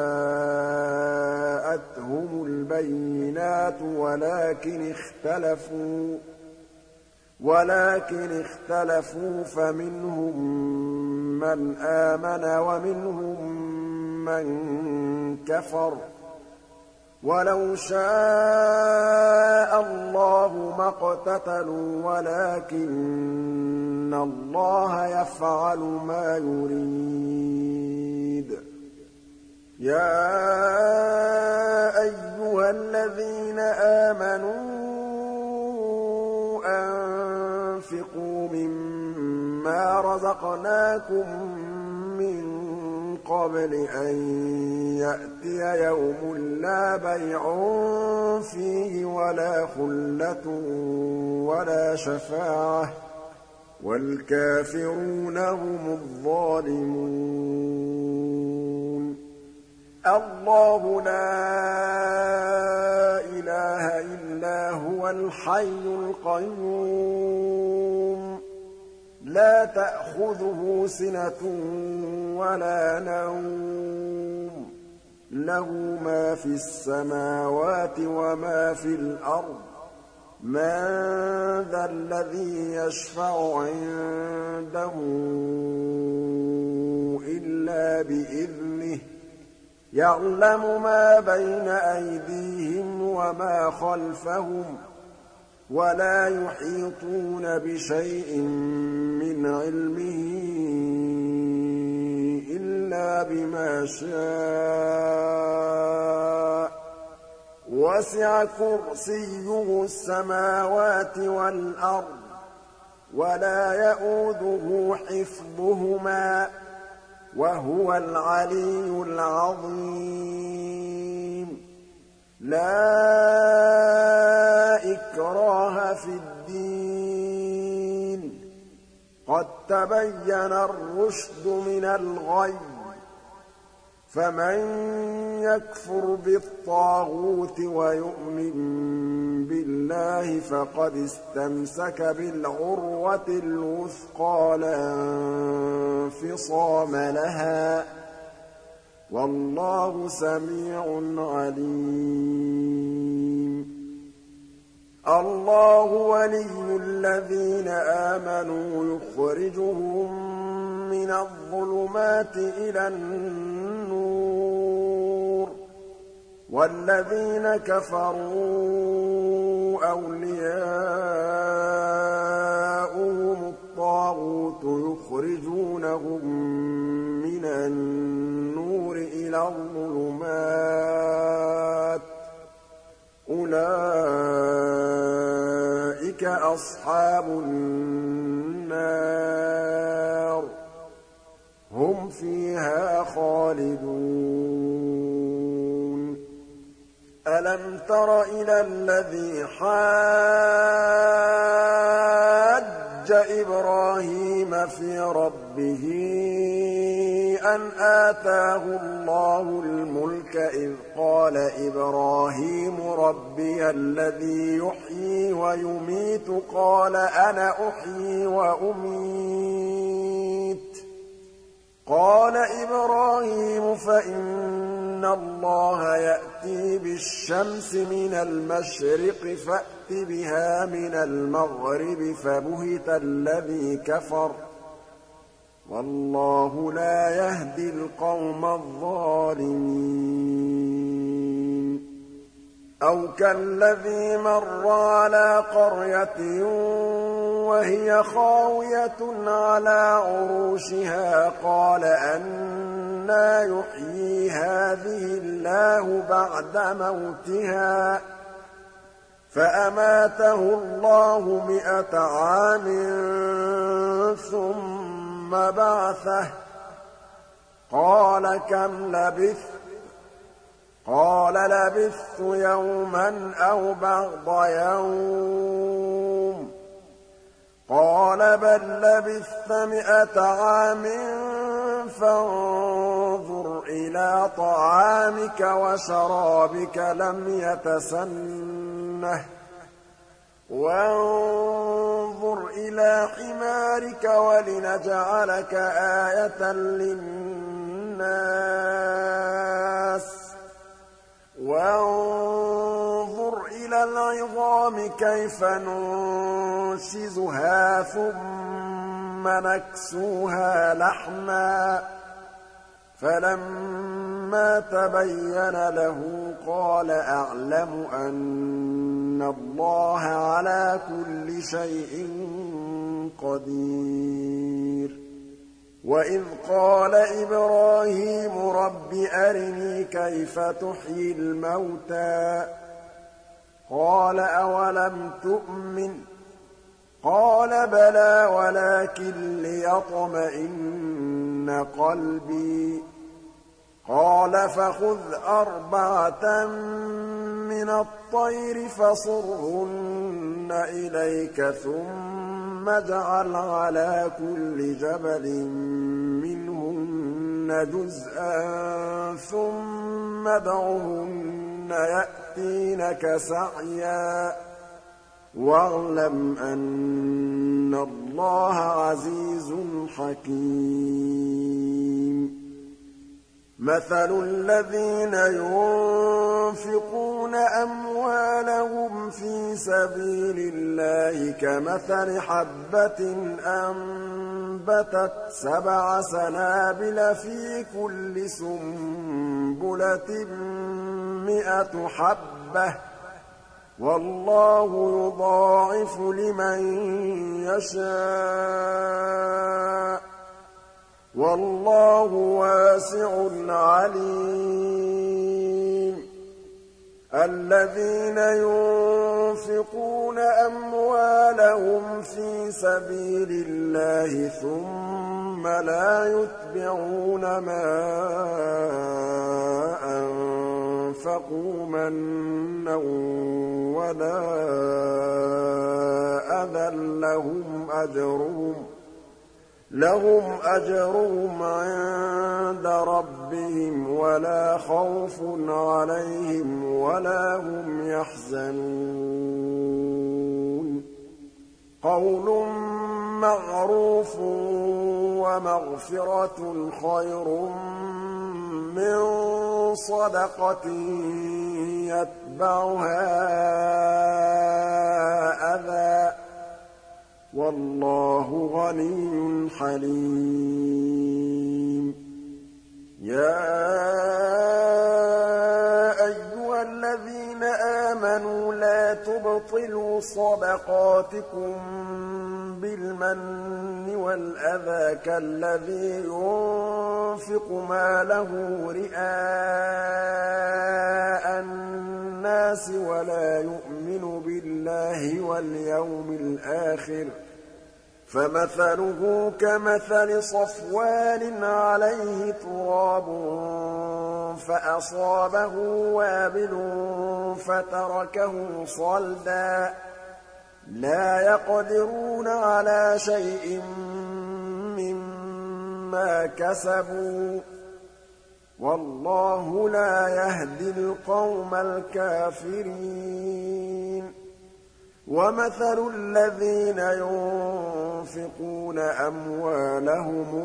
جَاءَتْهُمُ الْبَيِّنَاتُ وَلَٰكِنِ اخْتَلَفُوا ولكن اختلفوا فمنهم من آمن ومنهم من كفر ولو شاء الله ما اقتتلوا ولكن الله يفعل ما يريد يا أيها الذين آمنوا أنفقوا مما رزقناكم من قبل أن يأتي يوم لا بيع فيه ولا خلة ولا شفاعة والكافرون هم الظالمون الله لا إله إلا هو الحي القيوم لا تأخذه سنة ولا نوم له ما في السماوات وما في الأرض من ذا الذي يشفع عنده إلا بإذنه يعلم ما بين أيديهم وما خلفهم ولا يحيطون بشيء من علمه إلا بما شاء وسع كرسيه السماوات والأرض ولا يئوده حفظهما وهو العلي العظيم لا إكراه في الدين قد تبين الرشد من الغي فمن يكفر بالطاغوت ويؤمن بالله فقد استمسك بالعروة الوثقى لا انفصام لها والله سميع عليم الله ولي الذين آمنوا يخرجهم من الظلمات إلى النور والذين كفروا أولياؤهم الطاغوت يخرجونهم من النور إلى الظلمات أولئك أصحاب النار هم فيها خالدون ألم تر إلى الذي حاج إبراهيم في ربه أن آتاه الله الملك إذ قال إبراهيم ربي الذي يحيي ويميت قال أنا أحيي وأميت قال إبراهيم فإن الله يأتي بالشمس من المشرق فأت بها من المغرب فبهت الذي كفر والله لا يهدي القوم الظالمين أو كالذي مر على قرية وهي خاوية على عروشها قال أنى يحيي هذه الله بعد موتها فأماته الله مئة عام ثم بعثه قال كم لبثت قال لبثت يوما أو بعض يوم قال بل لبثت مئة عام فانظر إلى طعامك وشرابك لم يتسنه وانظر إلى حمارك ولنجعلك آية للناس وانظر إلى العظام كيف ننشزها ثم ثم نكسوها لحما فلما تبين له قال أعلم أن الله على كل شيء قدير وإذ قال إبراهيم رب أرني كيف تحيي الموتى قال أولم تؤمن قال بلى ولكن ليطمئن قلبي قال فخذ أربعة من الطير فصرهن إليك ثم اجعل على كل جبل منهن جزءا ثم ادعهن يأتينك سعيا واعلم أن الله عزيز حكيم مثل الذين ينفقون أموالهم في سبيل الله كمثل حبة أنبتت سبع سنابل في كل سنبلة مئة حبة والله يضاعف لمن يشاء والله واسع عليم الذين ينفقون أموالهم في سبيل الله ثم لا يتبعون ما أنفقوا منا ولا أذى لهم أجرهم لهم أجرهم عند ربهم ولا خوف عليهم ولا هم يحزنون قول معروف ومغفرة خير من صدقة يتبعها أذى والله غني حليم يا أيها الذين آمنوا لا تبطلوا صدقاتكم بالمن والأذى كالذي ينفق ماله رئاء الناس ولا يؤمن بالله واليوم الآخر فمثله كمثل صفوان عليه تراب فأصابه وابل فتركه صلدا لا يقدرون على شيء مما كسبوا والله لا يهدي القوم الكافرين ومثل الذين ينفقون أموالهم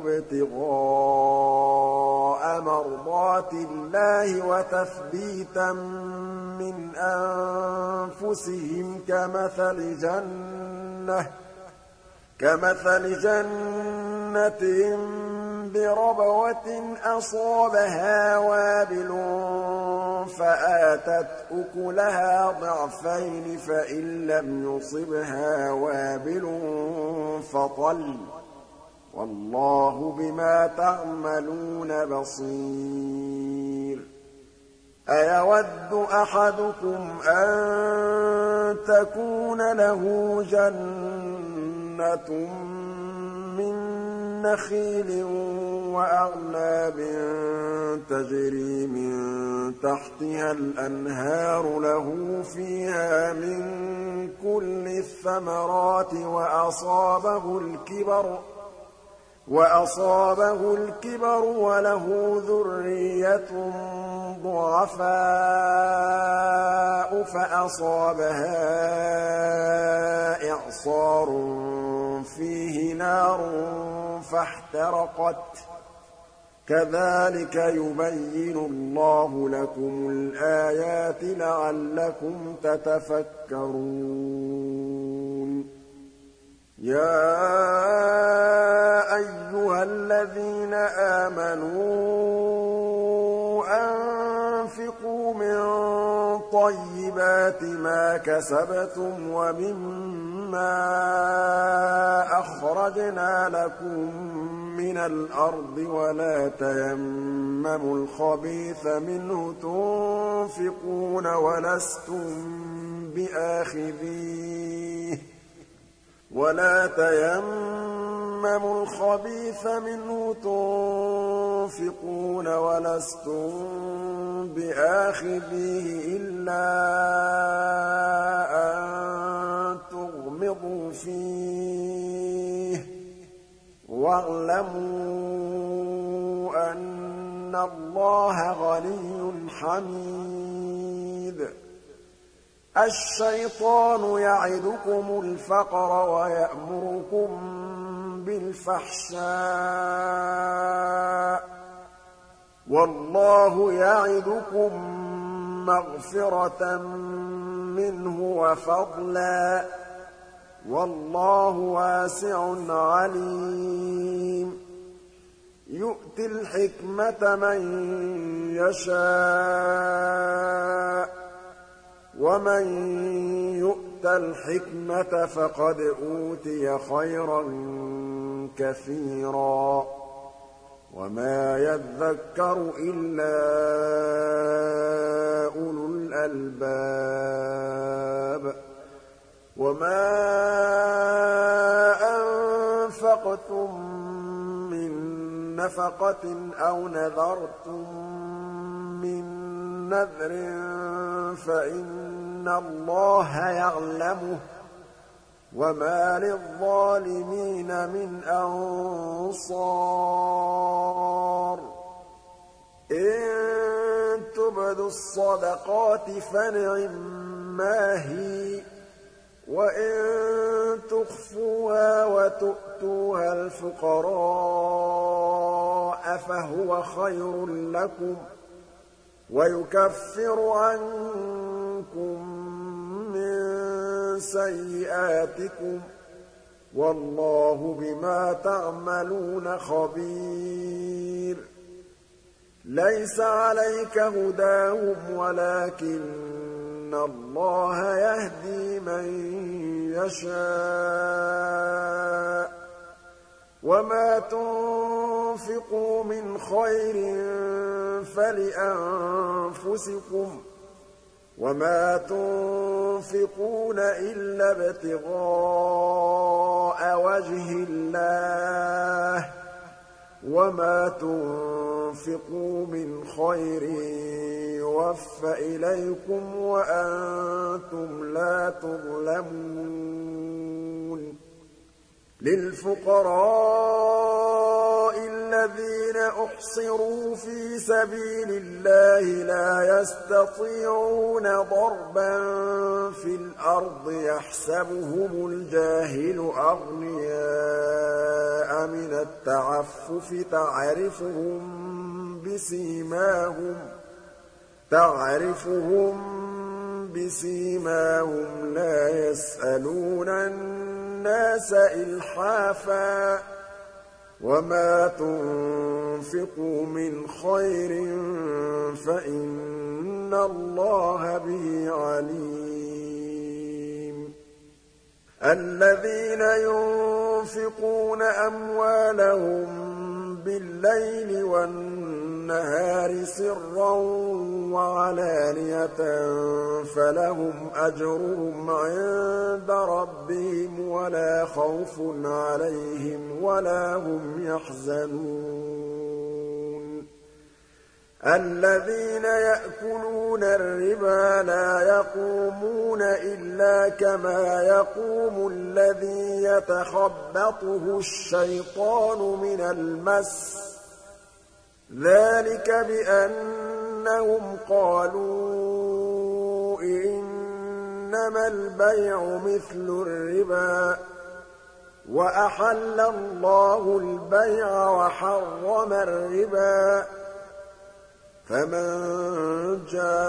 ابتغاء مرضات الله وتثبيتا من أنفسهم كمثل جنة كمثل جنة بربوة أصابها وابل فآتت أكلها ضعفين فإن لم يصبها وابل فطل والله بما تعملون بصير أيود أحدكم أن تكون له جنة من نخيل وأعناب تجري من تحتها الأنهار له فيها من كل الثمرات وأصابه الكبر وأصابه الكبر وله ذرية ضعفاء فأصابها إعصار فيه نار فاحترقت كذلك يبين الله لكم الآيات لعلكم تتفكرون يا طيبات ما كسبتم ومما أخرجنا لكم من الأرض ولا تيمموا الخبيث منه تنفقون ولستم بآخذيه ولا تيمموا الخبيث منه تنفقون ولستم بآخذيه إلا أن تغمضوا فيه واعلموا أن الله غني حميد الشيطان يعدكم الفقر ويأمركم بالفحشاء والله يعدكم مغفرة منه وفضلا والله واسع عليم يؤتي الحكمة من يشاء ومن يؤت الحكمة فقد أوتي خيرا كثيرا وما يذكر إلا أولو الألباب وما أنفقتم من نفقة أو نذرتم من نذر فإن الله يعلمه وما للظالمين من أنصار إن تبدوا الصدقات فنعما هي وإن تخفوها وتؤتوها الفقراء فهو خير لكم ويكفر عنكم من سيئاتكم والله بما تعملون خبير ليس عليك هداهم ولكن الله يهدي من يشاء وما تنفقوا من خير فلأنفسكم وما تنفقون إلا ابتغاء وجه الله وما تنفقوا من خير يوفى إليكم وأنتم لا تظلمون للفقراء الذين أحصروا في سبيل الله لا يستطيعون ضربا في الأرض يحسبهم الجاهل أغنياء من التعفف تعرفهم بسيماهم تعرفهم بسيماهم لا يسألون الناس إلحافا وما تنفقوا من خير فإن الله به عليم الذين ينفقون أموالهم بالليل والنهار سرا وعلانية فلهم أجرهم عند ربهم ولا خوف عليهم ولا هم يحزنون الذين يأكلون الربا لا يقومون إلا كما يقوم الذي يتخبطه الشيطان من المس ذلك بأنهم قالوا إنما البيع مثل الربا وأحل الله البيع وحرم الربا فمن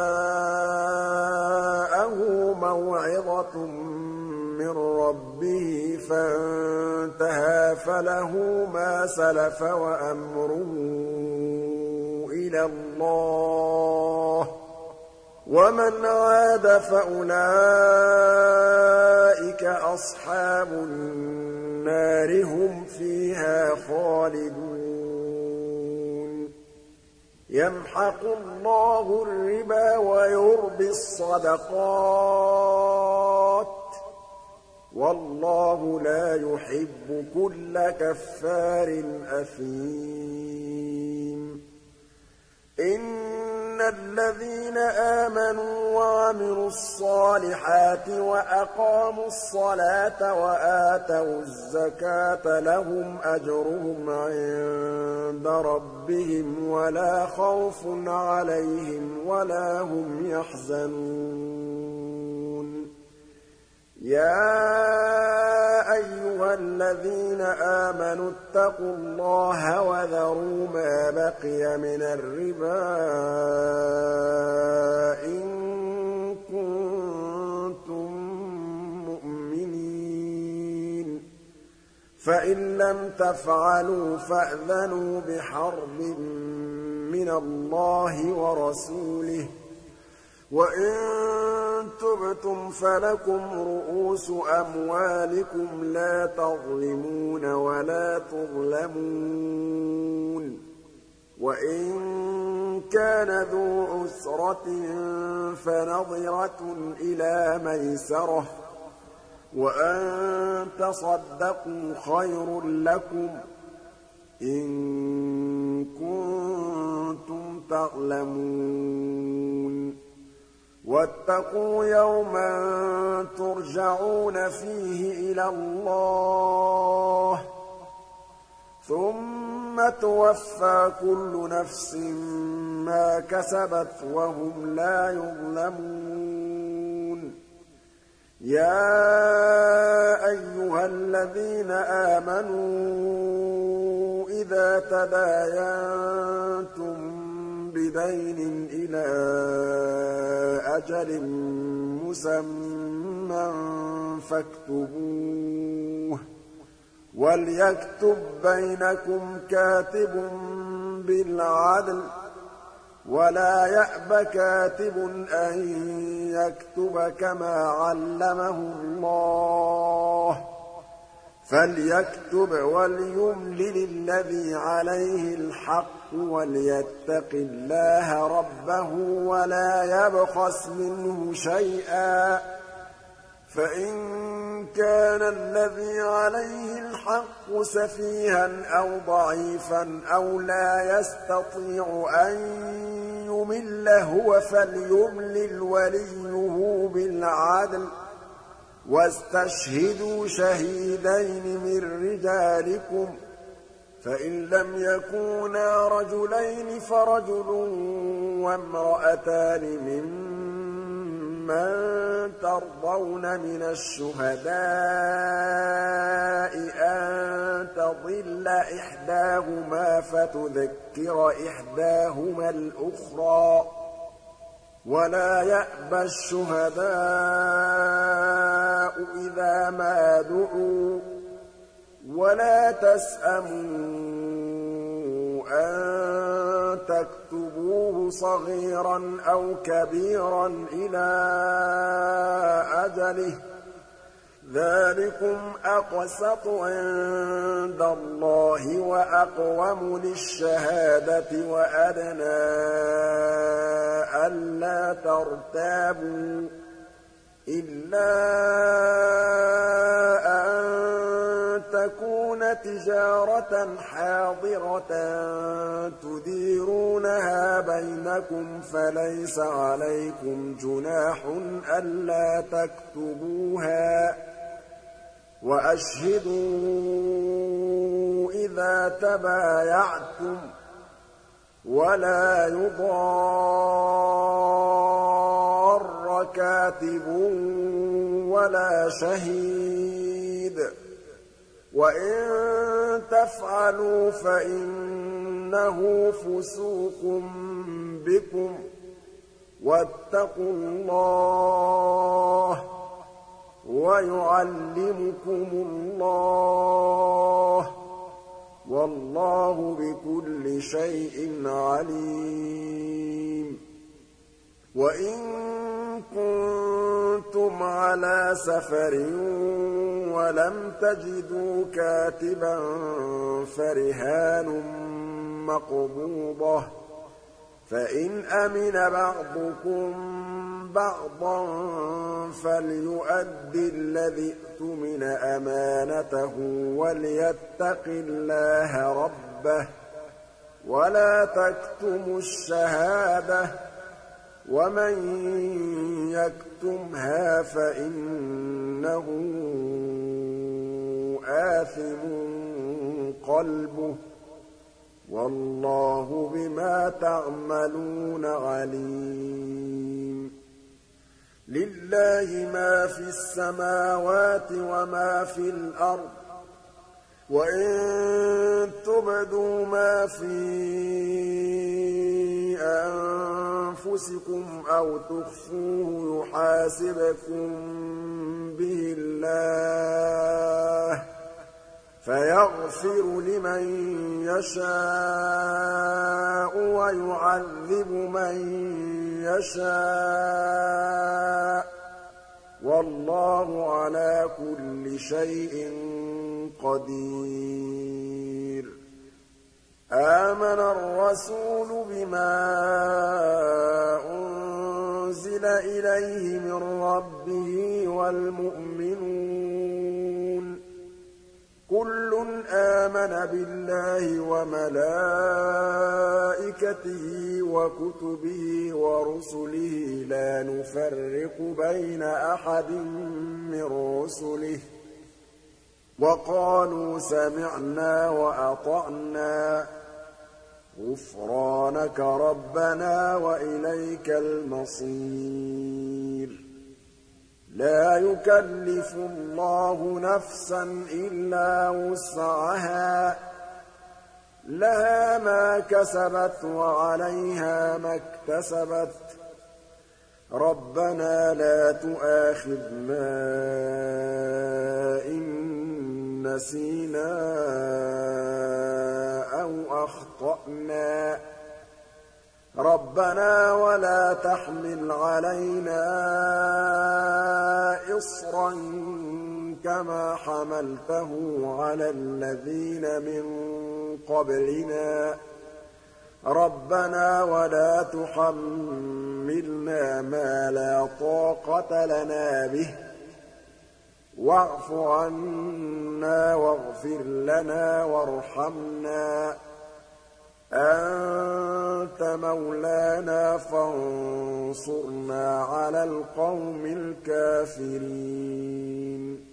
جاءه موعظة من ربه فانتهى فله ما سلف وأمره إلى الله ومن عاد فأولئك أصحاب النار هم فيها خالدون يمحق الله الربا ويربي الصدقات والله لا يحب كل كفار أثيم إن الذين آمنوا وعملوا الصالحات وأقاموا الصلاة وآتوا الزكاة لهم أجرهم عند ربهم ولا خوف عليهم ولا هم يحزنون يا أيها الذين آمنوا اتقوا الله وذروا ما بقي من الربا إن كنتم مؤمنين فإن لم تفعلوا فأذنوا بحرب من الله ورسوله وإن تبتم فلكم رؤوس أموالكم لا تظلمون ولا تظلمون وإن كان ذو عسرة فنظرة إلى ميسرة وأن تصدقوا خير لكم إن كنتم تعلمون واتقوا يوما ترجعون فيه إلى الله ثم توفى كل نفس ما كسبت وهم لا يظلمون يا أيها الذين آمنوا إذا تداينتم بدين إلى أجل مسمى فاكتبوه وليكتب بينكم كاتب بالعدل ولا يأب كاتب أن يكتب كما علمه الله فليكتب وليملل الذي عليه الحق وليتق الله ربه ولا يبخس منه شيئا فإن كان الذي عليه الحق سفيها أو ضعيفا أو لا يستطيع أن يمل هو فليملل وليه بالعدل واستشهدوا شهيدين من رجالكم فإن لم يكونا رجلين فرجل وامرأتان ممن ترضون من الشهداء أن تضل إحداهما فتذكر إحداهما الأخرى ولا يأبى الشهداء إذا ما دعوا ولا تسأموا أن تكتبوه صغيرا أو كبيرا إلى أجله ذلكم أقسط عند الله وأقوم للشهادة وأدنى ألا ترتابوا إلا أن تكون تجارة حاضرة تديرونها بينكم فليس عليكم جناح ألا تكتبوها وأشهدوا إذا تبايعتم ولا يضار كاتب ولا شهيد وإن تفعلوا فإنه فسوق بكم واتقوا الله ويعلمكم الله والله بكل شيء عليم وَإِن كُنتُمْ عَلَىٰ سَفَرٍ وَلَمْ تَجِدُوا كَاتِبًا فَرِهَانٌ مَّقْبُوضَةٌ ۖ فَإِنْ أَمِنَ بَعْضُكُم بَعْضًا فَلْيُؤَدِّ الَّذِي اؤْتُمِنَ أَمَانَتَهُ وَلْيَتَّقِ اللَّهَ رَبَّهُ ۗ وَلَا تَكْتُمُوا الشَّهَادَةَ ۚ وَمَن يَكْتُمْهَا فَإِنَّهُ آثِمٌ قَلْبُهُ ۗ وَاللَّهُ بِمَا تَعْمَلُونَ عَلِيمٌ. لِلَّهِ مَا فِي السَّمَاوَاتِ وَمَا فِي الْأَرْضِ ۚ وَإِن تُبْدُوا مَا فِي أَنفُسِكُمْ أَوْ تُخْفُوهُ يُحَاسِبْكُم بِهِ اللَّهُ ۖ فَيَغْفِرُ لِمَن يَشَاءُ وَيُعَذِّبُ مَن يَشَاءُ ۗ وَاللَّهُ عَلَىٰ كُلِّ شَيْءٍ قَدِيرٌ. آمَنَ الرَّسُولُ بِمَا أُنزِلَ إِلَيْهِ مِن رَّبِّهِ وَالْمُؤْمِنُونَ كُلٌّ آمَنَ بِاللَّهِ وَمَلَائِكَتِهِ وَكُتُبِهِ وَرُسُلِهِ لَا نُفَرِّقُ بَيْنَ أَحَدٍ مِّن رُّسُلِهِ ۚ وَقَالُوا سَمِعْنَا وَأَطَعْنَا ۖ غُفْرَانَكَ رَبَّنَا وَإِلَيْكَ الْمَصِيرُ. لَا يُكَلِّفُ اللَّهُ نَفْسًا إِلَّا وُسْعَهَا ۖ لَهَا مَا كَسَبَتْ وَعَلَيْهَا مَا اكْتَسَبَتْ ۗ رَبَّنَا لَا تُؤَاخِذْنَا إِن نَّسِينَا أَوْ أَخْطَأْنَا ۚ رَبَّنَا وَلَا تَحْمِلْ عَلَيْنَا إِصْرًا كَمَا حَمَلْتَهُ عَلَى الَّذِينَ مِن قَبْلِنَا ۚ رَبَّنَا وَلَا تُحَمِّلْنَا مَا لَا طَاقَةَ لَنَا بِهِ ۖ وَاعْفُ عَنَّا وَاغْفِرْ لَنَا وَارْحَمْنَا ۚ أَنتَ مَوْلَانَا فَانصُرْنَا عَلَى الْقَوْمِ الْكَافِرِينَ.